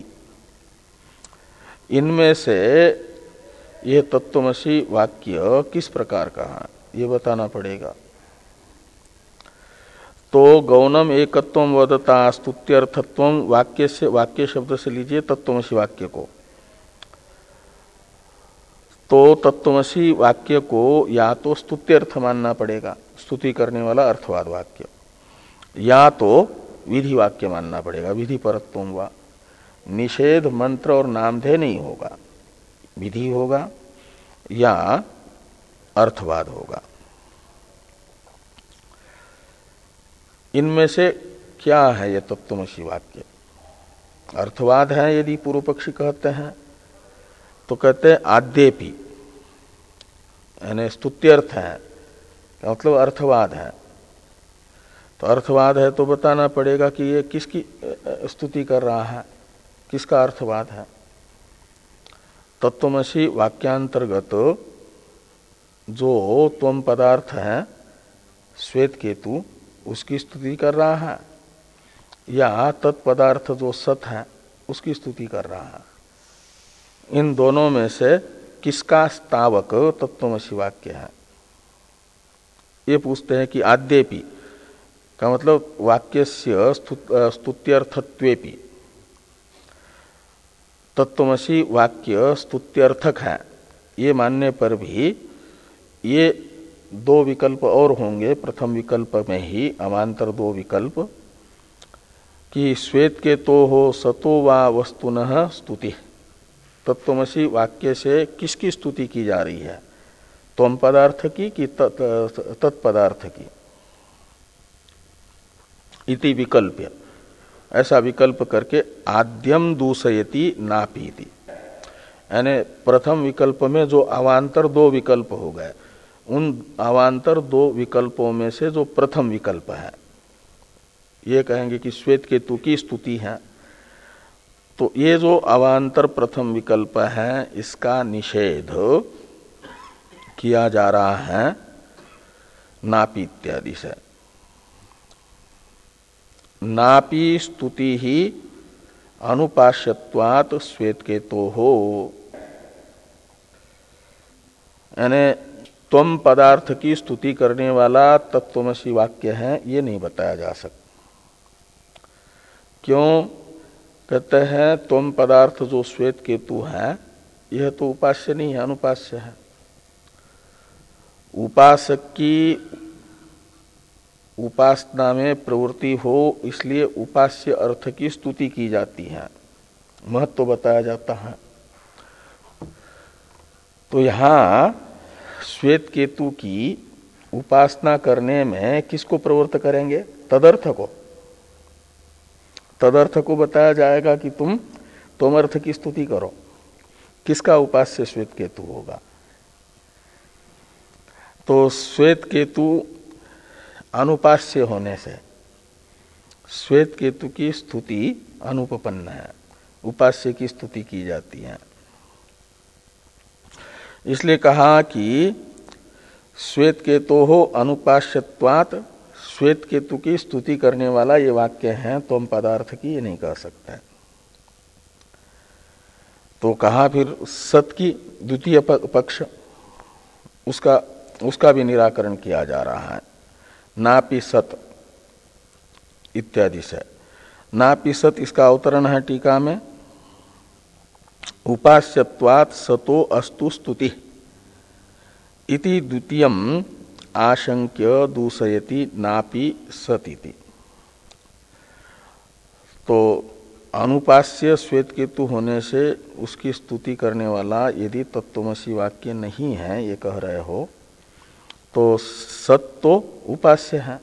इनमें से ये तत्वमसी वाक्य किस प्रकार का है ये बताना पड़ेगा। तो गौणम एकत्वम वदता स्तुत्यर्थत्वम वाक्य से, वाक्य शब्द से लीजिए तत्वमसी वाक्य को। तो तत्वमसी वाक्य को या तो स्तुत्यर्थ मानना पड़ेगा, स्तुति करने वाला अर्थवाद वाक्य, या तो विधि वाक्य मानना पड़ेगा, विधि परत्वम वा। निषेध, मंत्र और नामधेय नहीं होगा, विधि होगा या अर्थवाद होगा। इनमें से क्या है ये तत्वमसी वाक्य? अर्थवाद है यदि पूर्व पक्षी कहते हैं तो कहते हैं आद्येपि, यानी स्तुत्यर्थ है, मतलब अर्थवाद है। तो अर्थवाद है तो बताना पड़ेगा कि ये किसकी स्तुति कर रहा है, किसका अर्थवाद है। तत्वमसी वाक्यांतर्गत जो त्वम पदार्थ है श्वेत केतु, उसकी स्तुति कर रहा है, या तत्पदार्थ जो सत है उसकी स्तुति कर रहा है। इन दोनों में से किसका स्थावक तत्वमसी वाक्य है ये पूछते हैं। कि आद्येपि का मतलब वाक्यस्य स्तुत्यर्थत्वेपि, तत्वमसी वाक्य स्तुत्यर्थक है ये मानने पर भी ये दो विकल्प और होंगे। प्रथम विकल्प में ही अमांतर दो विकल्प कि श्वेत के तो हो सतो वा वस्तुनः स्तुति। तत्वमसी वाक्य से किसकी स्तुति की जा रही है, त्वम पदार्थ की कि तत्पदार्थ की। इति विकल्प्य, ऐसा विकल्प करके आद्यम दूषयति नापीति, यानी प्रथम विकल्प में जो अवान्तर दो विकल्प हो गए, उन अवान्तर दो विकल्पों में से जो प्रथम विकल्प है ये कहेंगे कि श्वेत केतु की स्तुति है। तो ये जो अवान्तर प्रथम विकल्प है इसका निषेध किया जा रहा है नापी इत्यादि से। नापी स्तुति ही अनुपाश्यत्वात् श्वेत केतो हो, यानी त्वम पदार्थ की स्तुति करने वाला तत्वमसी वाक्य है ये नहीं बताया जा सकता। क्यों? कहते हैं त्वम पदार्थ जो श्वेत केतु है यह तो उपास्य नहीं है, अनुपास्य है। उपासक की उपासना में प्रवृत्ति हो इसलिए उपास्य अर्थ की स्तुति की जाती है, महत्व बताया जाता है। तो यहां श्वेत केतु की उपासना करने में किसको प्रवृत्त करेंगे? तदर्थ को। तदर्थ को बताया जाएगा कि तुम तुम अर्थ की स्तुति करो। किसका उपास्य श्वेत केतु होगा? तो श्वेत केतु अनुपास्य होने से श्वेत केतु की स्तुति अनुपपन्न है, उपास्य की स्तुति की जाती है। इसलिए कहा कि श्वेत केतु हो अनुपास्यत्वात्, श्वेत केतु की स्तुति करने वाला ये वाक्य है त्वम पदार्थ की, ये नहीं कह सकता है। तो कहा फिर सत की द्वितीय पक्ष, उसका उसका भी निराकरण किया जा रहा है। नापि सत इत्यादि से। नापि सत इसका अवतरण है टीका में, उपास्यत्वात् सतो अस्तु स्तुति इति द्वितीयम् आशंक्य दूषयति नापि सत इति। तो अनुपास्य श्वेत केतु होने से उसकी स्तुति करने वाला यदि तत्त्वमसि वाक्य नहीं है, ये कह रहे हो, तो सत तो उपास्य है,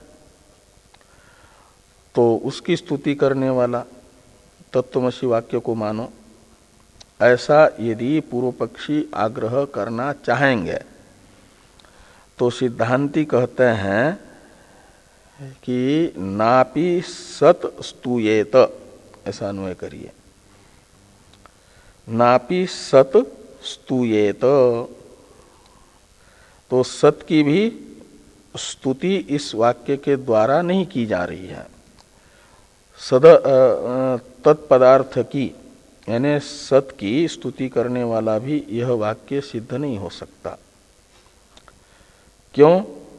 तो उसकी स्तुति करने वाला तत्त्वमसि वाक्य को मानो, ऐसा यदि पूर्व पक्षी आग्रह करना चाहेंगे तो सिद्धांती कहते हैं कि नापि सत स्तूयेत, ऐसा अन्वय करिए। नापि सत स्तूयेत, तो सत की भी स्तुति इस वाक्य के द्वारा नहीं की जा रही है। सद तत्पदार्थ की यानी सत की स्तुति करने वाला भी यह वाक्य सिद्ध नहीं हो सकता। क्यों?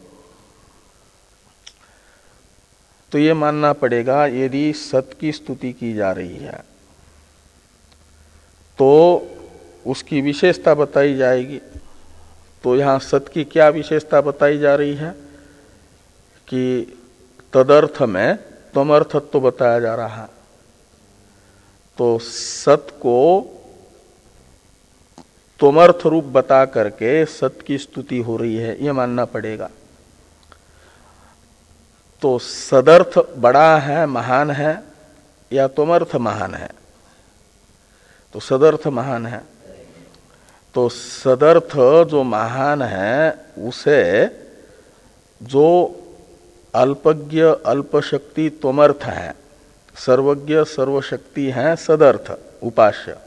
तो ये मानना पड़ेगा यदि सत की स्तुति की जा रही है तो उसकी विशेषता बताई जाएगी। तो यहाँ सत की क्या विशेषता बताई जा रही है कि तदर्थ में त्वमर्थत्व बताया जा रहा है। तो सत को त्वमर्थ रूप बता करके सत की स्तुति हो रही है, यह मानना पड़ेगा। तो सदर्थ बड़ा है, महान है, या त्वमर्थ महान है? तो सदर्थ महान है। तो सदर्थ जो महान है उसे जो अल्पज्ञ अल्पशक्ति त्वमर्थ है, सर्वज्ञ सर्वशक्ति है सदर्थ उपास्य,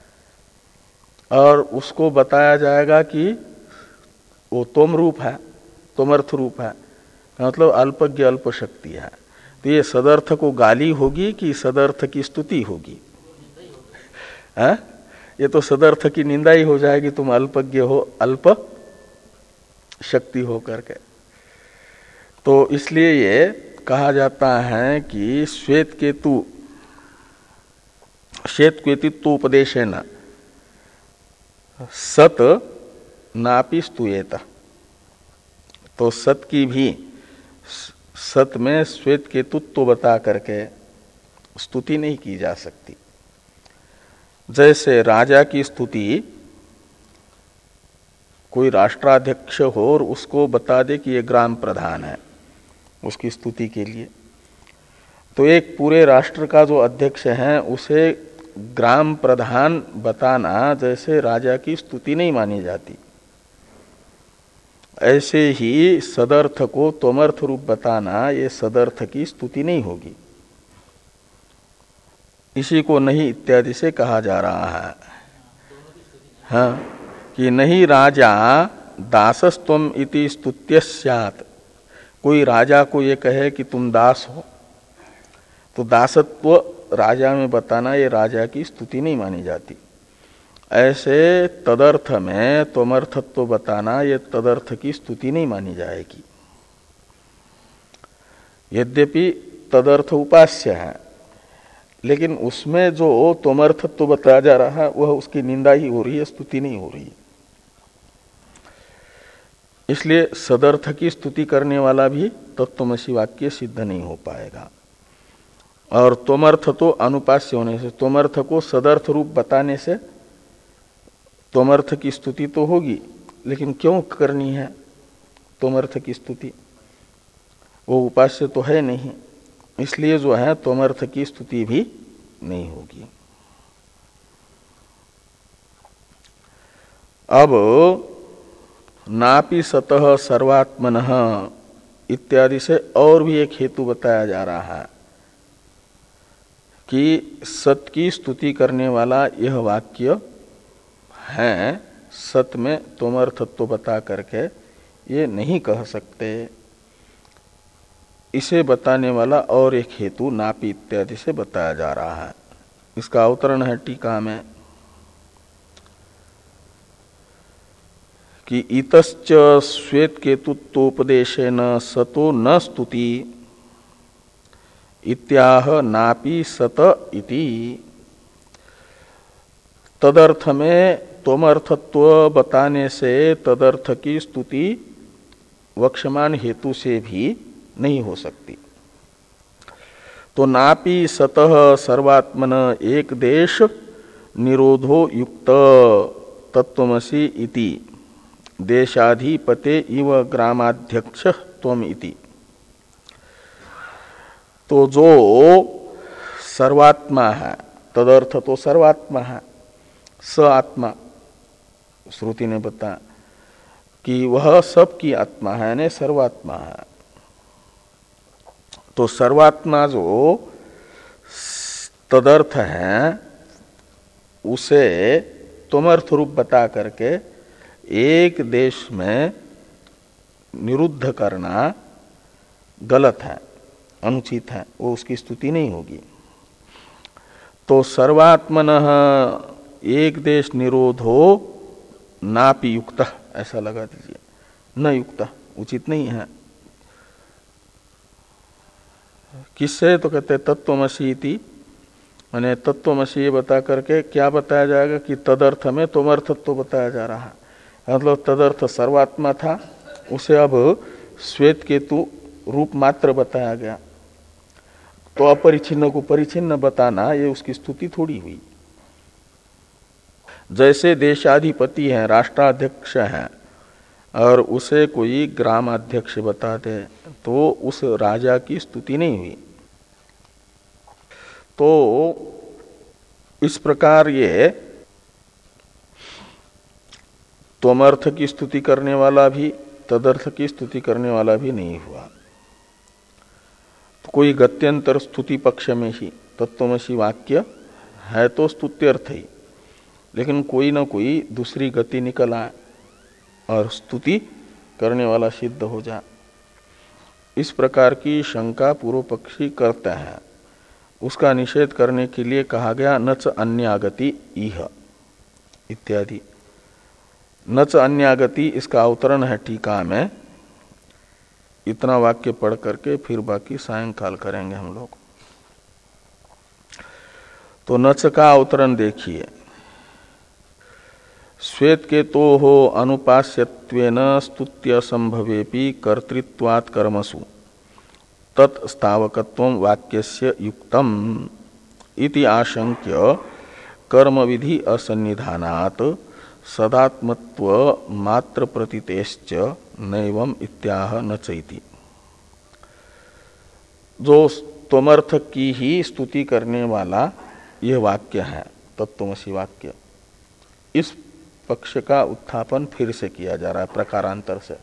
और उसको बताया जाएगा कि वो त्वम रूप है, त्वमर्थ रूप है, मतलब अल्पज्ञ अल्पशक्ति है। तो ये सदर्थ को गाली होगी कि सदर्थ की स्तुति होगी? है? ये तो सदर्थ की निंदा ही हो जाएगी, तुम अल्पज्ञ हो, अल्प शक्ति हो करके। तो इसलिए ये कहा जाता है कि श्वेत केतु श्वेत केतुत्व उपदेशेन सत नापि स्तूयेत। तो सत की भी सत में श्वेत केतुत्व बता करके स्तुति नहीं की जा सकती। जैसे राजा की स्तुति कोई राष्ट्राध्यक्ष हो और उसको बता दे कि ये ग्राम प्रधान है, उसकी स्तुति के लिए, तो एक पूरे राष्ट्र का जो अध्यक्ष है उसे ग्राम प्रधान बताना जैसे राजा की स्तुति नहीं मानी जाती, ऐसे ही सदर्थ को त्वमर्थ रूप बताना ये सदर्थ की स्तुति नहीं होगी। इसी को नहीं इत्यादि से कहा जा रहा है, हाँ, कि नहीं राजा दासस्त्वम इति स्तुत्य स्यात्। कोई राजा को ये कहे कि तुम दास हो, तो दासत्व राजा में बताना ये राजा की स्तुति नहीं मानी जाती। ऐसे तदर्थ में त्वमर्थत्व बताना ये तदर्थ की स्तुति नहीं मानी जाएगी। यद्यपि तदर्थ उपास्य है, लेकिन उसमें जो त्वमर्थत्व बताया जा रहा है वह उसकी निंदा ही हो रही है, स्तुति नहीं हो रही है। इसलिए सदर्थ की स्तुति करने वाला भी तत्त्वमसि वाक्य सिद्ध नहीं हो पाएगा। और त्वमर्थ तो अनुपास्य होने से, त्वमर्थ को सदर्थ रूप बताने से त्वमर्थ की स्तुति तो होगी, लेकिन क्यों करनी है त्वमर्थ की स्तुति? वो उपास्य तो है नहीं, इसलिए जो है त्वमर्थ की स्तुति भी नहीं होगी। अब नापि सतः सर्वात्मनः इत्यादि से और भी एक हेतु बताया जा रहा है कि सत की स्तुति करने वाला यह वाक्य है, सत में त्वमर्थत्व बता करके ये नहीं कह सकते। इसे बताने वाला और एक हेतु नापि इत्यादि से बताया जा रहा है। इसका अवतरण है टीका में, कि इतश्च श्वेत केतुत्वोपदेशेन सतो न स्तुति इत्याह नापि सत इति। तदर्थ में त्वमर्थत्व बताने से तदर्थ की स्तुति वक्षमान हेतु से भी नहीं हो सकती। तो नापि सतः सर्वात्मन एक देश निरोधो युक्त तत्वमसि इति देशाधिपते इव ग्रामाध्यक्ष त्वम इति। तो जो सर्वात्मा है, तदर्थ तो सर्वात्मा है, स आत्मा, श्रुति ने बताया कि वह सबकी आत्मा है, यानी सर्वात्मा है। तो सर्वात्मा जो तदर्थ है उसे त्वमर्थ रूप बता करके एक देश में निरुद्ध करना गलत है, अनुचित है, वो उसकी स्तुति नहीं होगी। तो सर्वात्मनः एक देश निरोधो नापि युक्त, ऐसा लगा दीजिए, न युक्त, उचित नहीं है। किससे? तो कहते तत्वमसि इति, मैंने तत्वमसि ये बता करके क्या बताया जाएगा कि तदर्थ में त्वमर्थत्व बताया जा रहा है। मतलब तदर्थ सर्वात्मा था, उसे अब श्वेत केतु रूप मात्र बताया गया। तो अपरिचिन्न को परिचिन्न बताना ये उसकी स्तुति थोड़ी हुई। जैसे देशाधिपति है, राष्ट्राध्यक्ष है, और उसे कोई ग्रामाध्यक्ष बता दे तो उस राजा की स्तुति नहीं हुई। तो इस प्रकार ये त्वमर्थ की स्तुति करने वाला भी तदर्थ की स्तुति करने वाला भी नहीं हुआ। तो कोई गत्यंतर स्तुति पक्ष में ही तत्वमसि वाक्य है तो स्तुत्यर्थ ही, लेकिन कोई ना कोई दूसरी गति निकल आए और स्तुति करने वाला सिद्ध हो जाए। इस प्रकार की शंका पूर्व पक्षी करता है। उसका निषेध करने के लिए कहा गया नच अन्यागति इह इत्यादि। नच अन्यागति इसका अवतरण है टीका में। इतना वाक्य पढ़ करके फिर बाकी सायंकाल करेंगे हम लोग। तो नच का अवतरण देखिए। श्वेत केतो हो अनुपास्यत्वेन स्तुत्य संभवेपि कर्तृत्वात् कर्मसु तत्स्थावकत्वं वाक्यस्य युक्तम इति आशंक्य कर्म विधि असन्निधानात् सदात्मत्व मात्र प्रतीतेश्च नैवम इत्याह न चैति। जो त्वमर्थ की ही स्तुति करने वाला यह वाक्य है तत्वमसि वाक्य, इस पक्ष का उत्थापन फिर से किया जा रहा है प्रकारांतर से।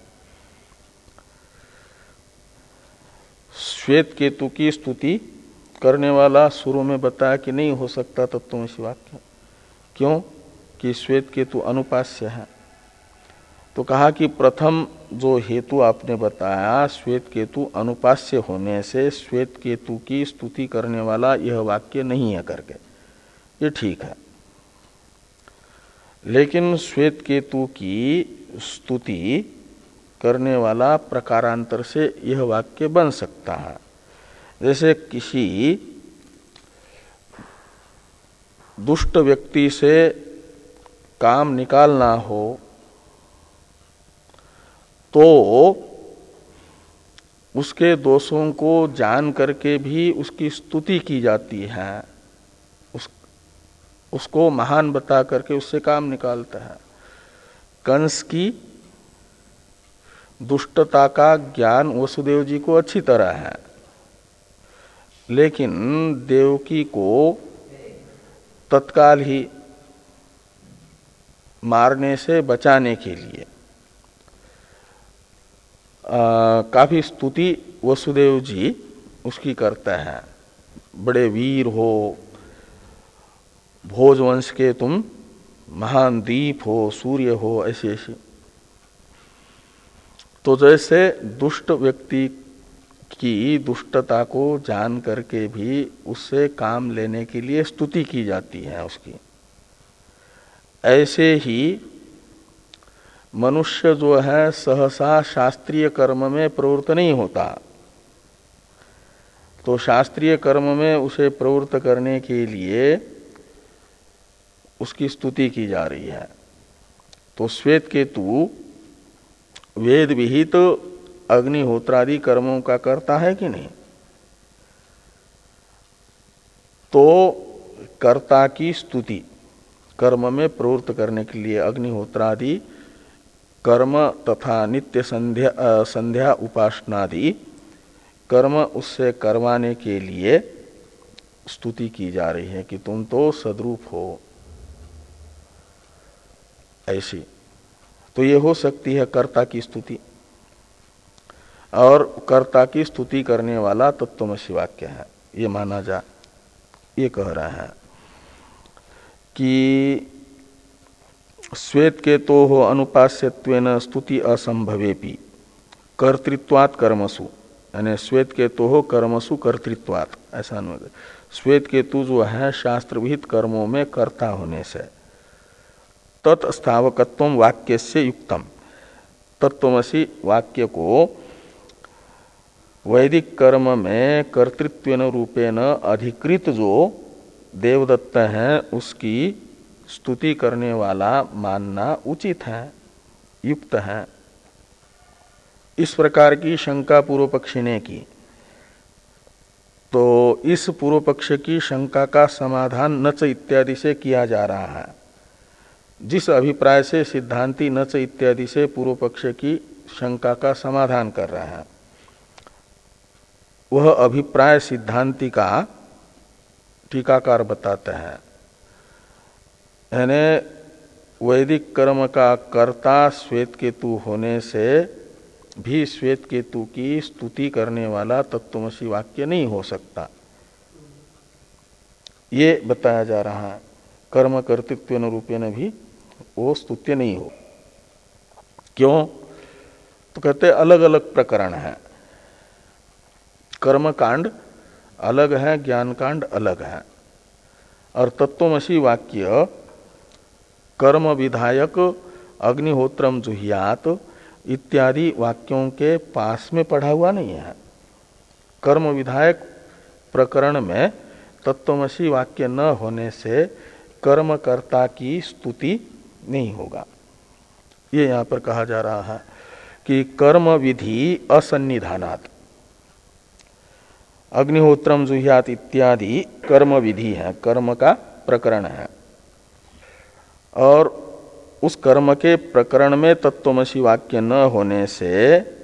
श्वेत केतु की स्तुति करने वाला शुरू में बताया कि नहीं हो सकता तत्वमसि वाक्य। क्यों? कि श्वेत केतु अनुपास्य है। तो कहा कि प्रथम जो हेतु आपने बताया श्वेत केतु अनुपास्य होने से श्वेत केतु की स्तुति करने वाला यह वाक्य नहीं है करके, ये ठीक है। लेकिन श्वेत केतु की स्तुति करने वाला प्रकारांतर से यह वाक्य बन सकता है। जैसे किसी दुष्ट व्यक्ति से काम निकालना हो तो उसके दोषों को जान करके भी उसकी स्तुति की जाती है, उस, उसको महान बता करके उससे काम निकालता है। कंस की दुष्टता का ज्ञान वसुदेव जी को अच्छी तरह है, लेकिन देवकी को तत्काल ही मारने से बचाने के लिए आ, काफी स्तुति वसुदेव जी उसकी करता है। बड़े वीर हो, भोजवंश के तुम महान दीप हो, सूर्य हो, ऐसी ऐसी। तो जैसे दुष्ट व्यक्ति की दुष्टता को जान करके भी उससे काम लेने के लिए स्तुति की जाती है उसकी, ऐसे ही मनुष्य जो है सहसा शास्त्रीय कर्म में प्रवृत्त नहीं होता, तो शास्त्रीय कर्म में उसे प्रवृत्त करने के लिए उसकी स्तुति की जा रही है। तो श्वेत केतु वेद विहित अग्निहोत्रादि कर्मों का करता है कि नहीं? तो कर्ता की स्तुति कर्म में प्रवृत्त करने के लिए अग्निहोत्रादि कर्म तथा नित्य संध्या संध्या उपासनादि कर्म उससे करवाने के लिए स्तुति की जा रही है कि तुम तो सद्रूप हो। ऐसी तो ये हो सकती है कर्ता की स्तुति, और कर्ता की स्तुति करने वाला तत्त्वमसि वाक्य है, ये माना जा। ये कह रहा है कि श्वेत के तो हो अनुपास्यत्वेन स्तुति असंभवेपि कर्तृत्वात् कर्मसु, यानी श्वेत के तो हो कर्मसु कर्तृत्वात्, ऐसा अनुवाद। श्वेत केतु जो है शास्त्र विहित कर्मों में कर्ता होने से तत्स्थावकत्व वाक्य से युक्तम, तत्त्वमसि वाक्य को वैदिक कर्म में कर्तृत्वेन रूपेण अधिकृत जो देवदत्त है उसकी स्तुति करने वाला मानना उचित है, युक्त है। इस प्रकार की शंका पूर्व पक्षी ने की, तो इस पूर्व पक्ष की शंका का समाधान नच इत्यादि से किया जा रहा है। जिस अभिप्राय से सिद्धांती नच इत्यादि से पूर्व पक्ष की शंका का समाधान कर रहा है, वह अभिप्राय सिद्धांति का टीकाकार बताते हैं। यानी वैदिक कर्म का कर्ता श्वेत केतु होने से भी श्वेत केतु की स्तुति करने वाला तत्त्वमसि वाक्य नहीं हो सकता, ये बताया जा रहा है। कर्म कर्तृत्वेन रूपेण भी वो स्तुत्य नहीं हो। क्यों? तो कहते अलग अलग प्रकरण है, कर्म कांड अलग है, ज्ञान कांड अलग है, और तत्त्वमसि वाक्य कर्म विधायक अग्निहोत्रम जुह्यात इत्यादि वाक्यों के पास में पढ़ा हुआ नहीं है। कर्म विधायक प्रकरण में तत्त्वमसि वाक्य न होने से कर्मकर्ता की स्तुति नहीं होगा। ये यहाँ पर कहा जा रहा है कि कर्म विधि असन्निधानात्, अग्निहोत्रम जुह्यात इत्यादि कर्म विधि है, कर्म का प्रकरण है, और उस कर्म के प्रकरण में तत्त्वमसि वाक्य न होने से,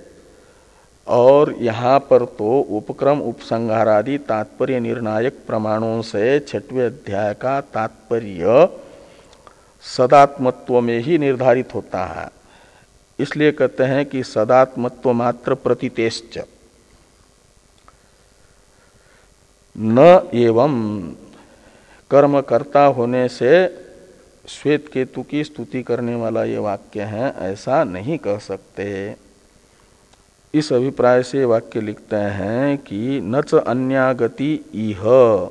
और यहाँ पर तो उपक्रम उपसंहारादि तात्पर्य निर्णायक प्रमाणों से छठवें अध्याय का तात्पर्य सदात्मत्व में ही निर्धारित होता है। इसलिए कहते हैं कि सदात्मत्व मात्र प्रतीतेश्च न एवं कर्मकर्ता होने से श्वेत केतु की स्तुति करने वाला ये वाक्य है, ऐसा नहीं कह सकते। इस अभिप्राय से वाक्य लिखते हैं कि न च अन्यागति इह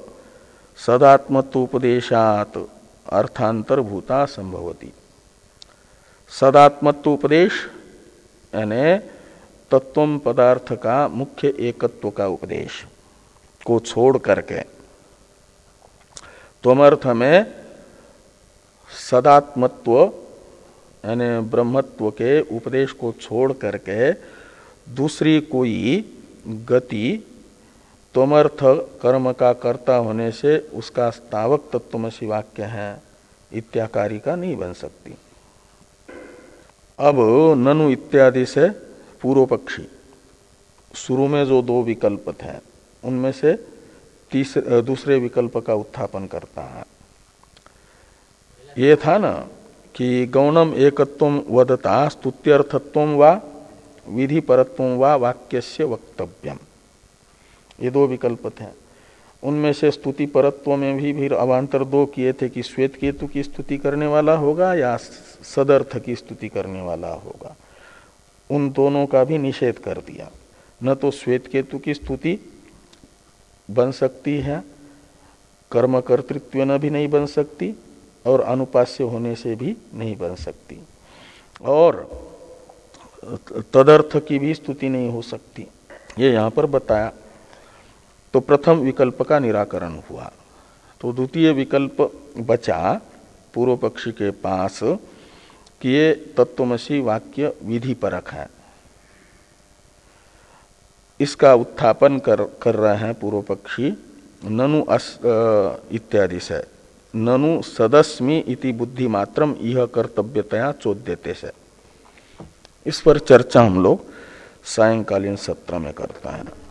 सदात्मत्वोपदेशात् अर्थांतरभूता संभवती। सदात्मत्व उपदेश यानी तत्वम पदार्थ का मुख्य एकत्व का उपदेश को छोड़ करके त्वमर्थ में सदात्मत्व यानी ब्रह्मत्व के उपदेश को छोड़ करके दूसरी कोई गति त्वमर्थ कर्म का कर्ता होने से उसका स्थावक तत्त्वमसि वाक्य है इत्याकारी का नहीं बन सकती। अब ननु इत्यादि से पूर्व पक्षी शुरू में जो दो विकल्प थे उनमें से तीसरे दूसरे विकल्प का उत्थापन करता है। ये था ना कि गौणम एकत्वम वदता स्तुत्यर्थत्वम वा विधि परत्वम वा वाक्यस्य वक्तव्यम, ये दो विकल्प थे। उनमें से स्तुति परत्व में भी फिर अवान्तर दो किए थे कि श्वेत केतु की स्तुति करने वाला होगा या सदर्थ की स्तुति करने वाला होगा। उन दोनों का भी निषेध कर दिया। न तो श्वेत केतु की स्तुति बन सकती है, कर्म कर्तृत्व न भी नहीं बन सकती, और अनुपास्य होने से भी नहीं बन सकती। और तदर्थ की भी स्तुति नहीं हो सकती, ये यहां पर बताया। तो प्रथम विकल्प का निराकरण हुआ। तो द्वितीय विकल्प बचा पूर्व पक्षी के पास कि ये तत्वमसी वाक्य विधि परक है। इसका उत्थापन कर कर रहे हैं पूर्व पक्षी ननु इत्यादि से, ननु सदस्मि इति बुद्धि मात्रम यह कर्तव्यतया चोद्यते से। इस पर चर्चा हम लोग सायंकालीन सत्र में करते हैं।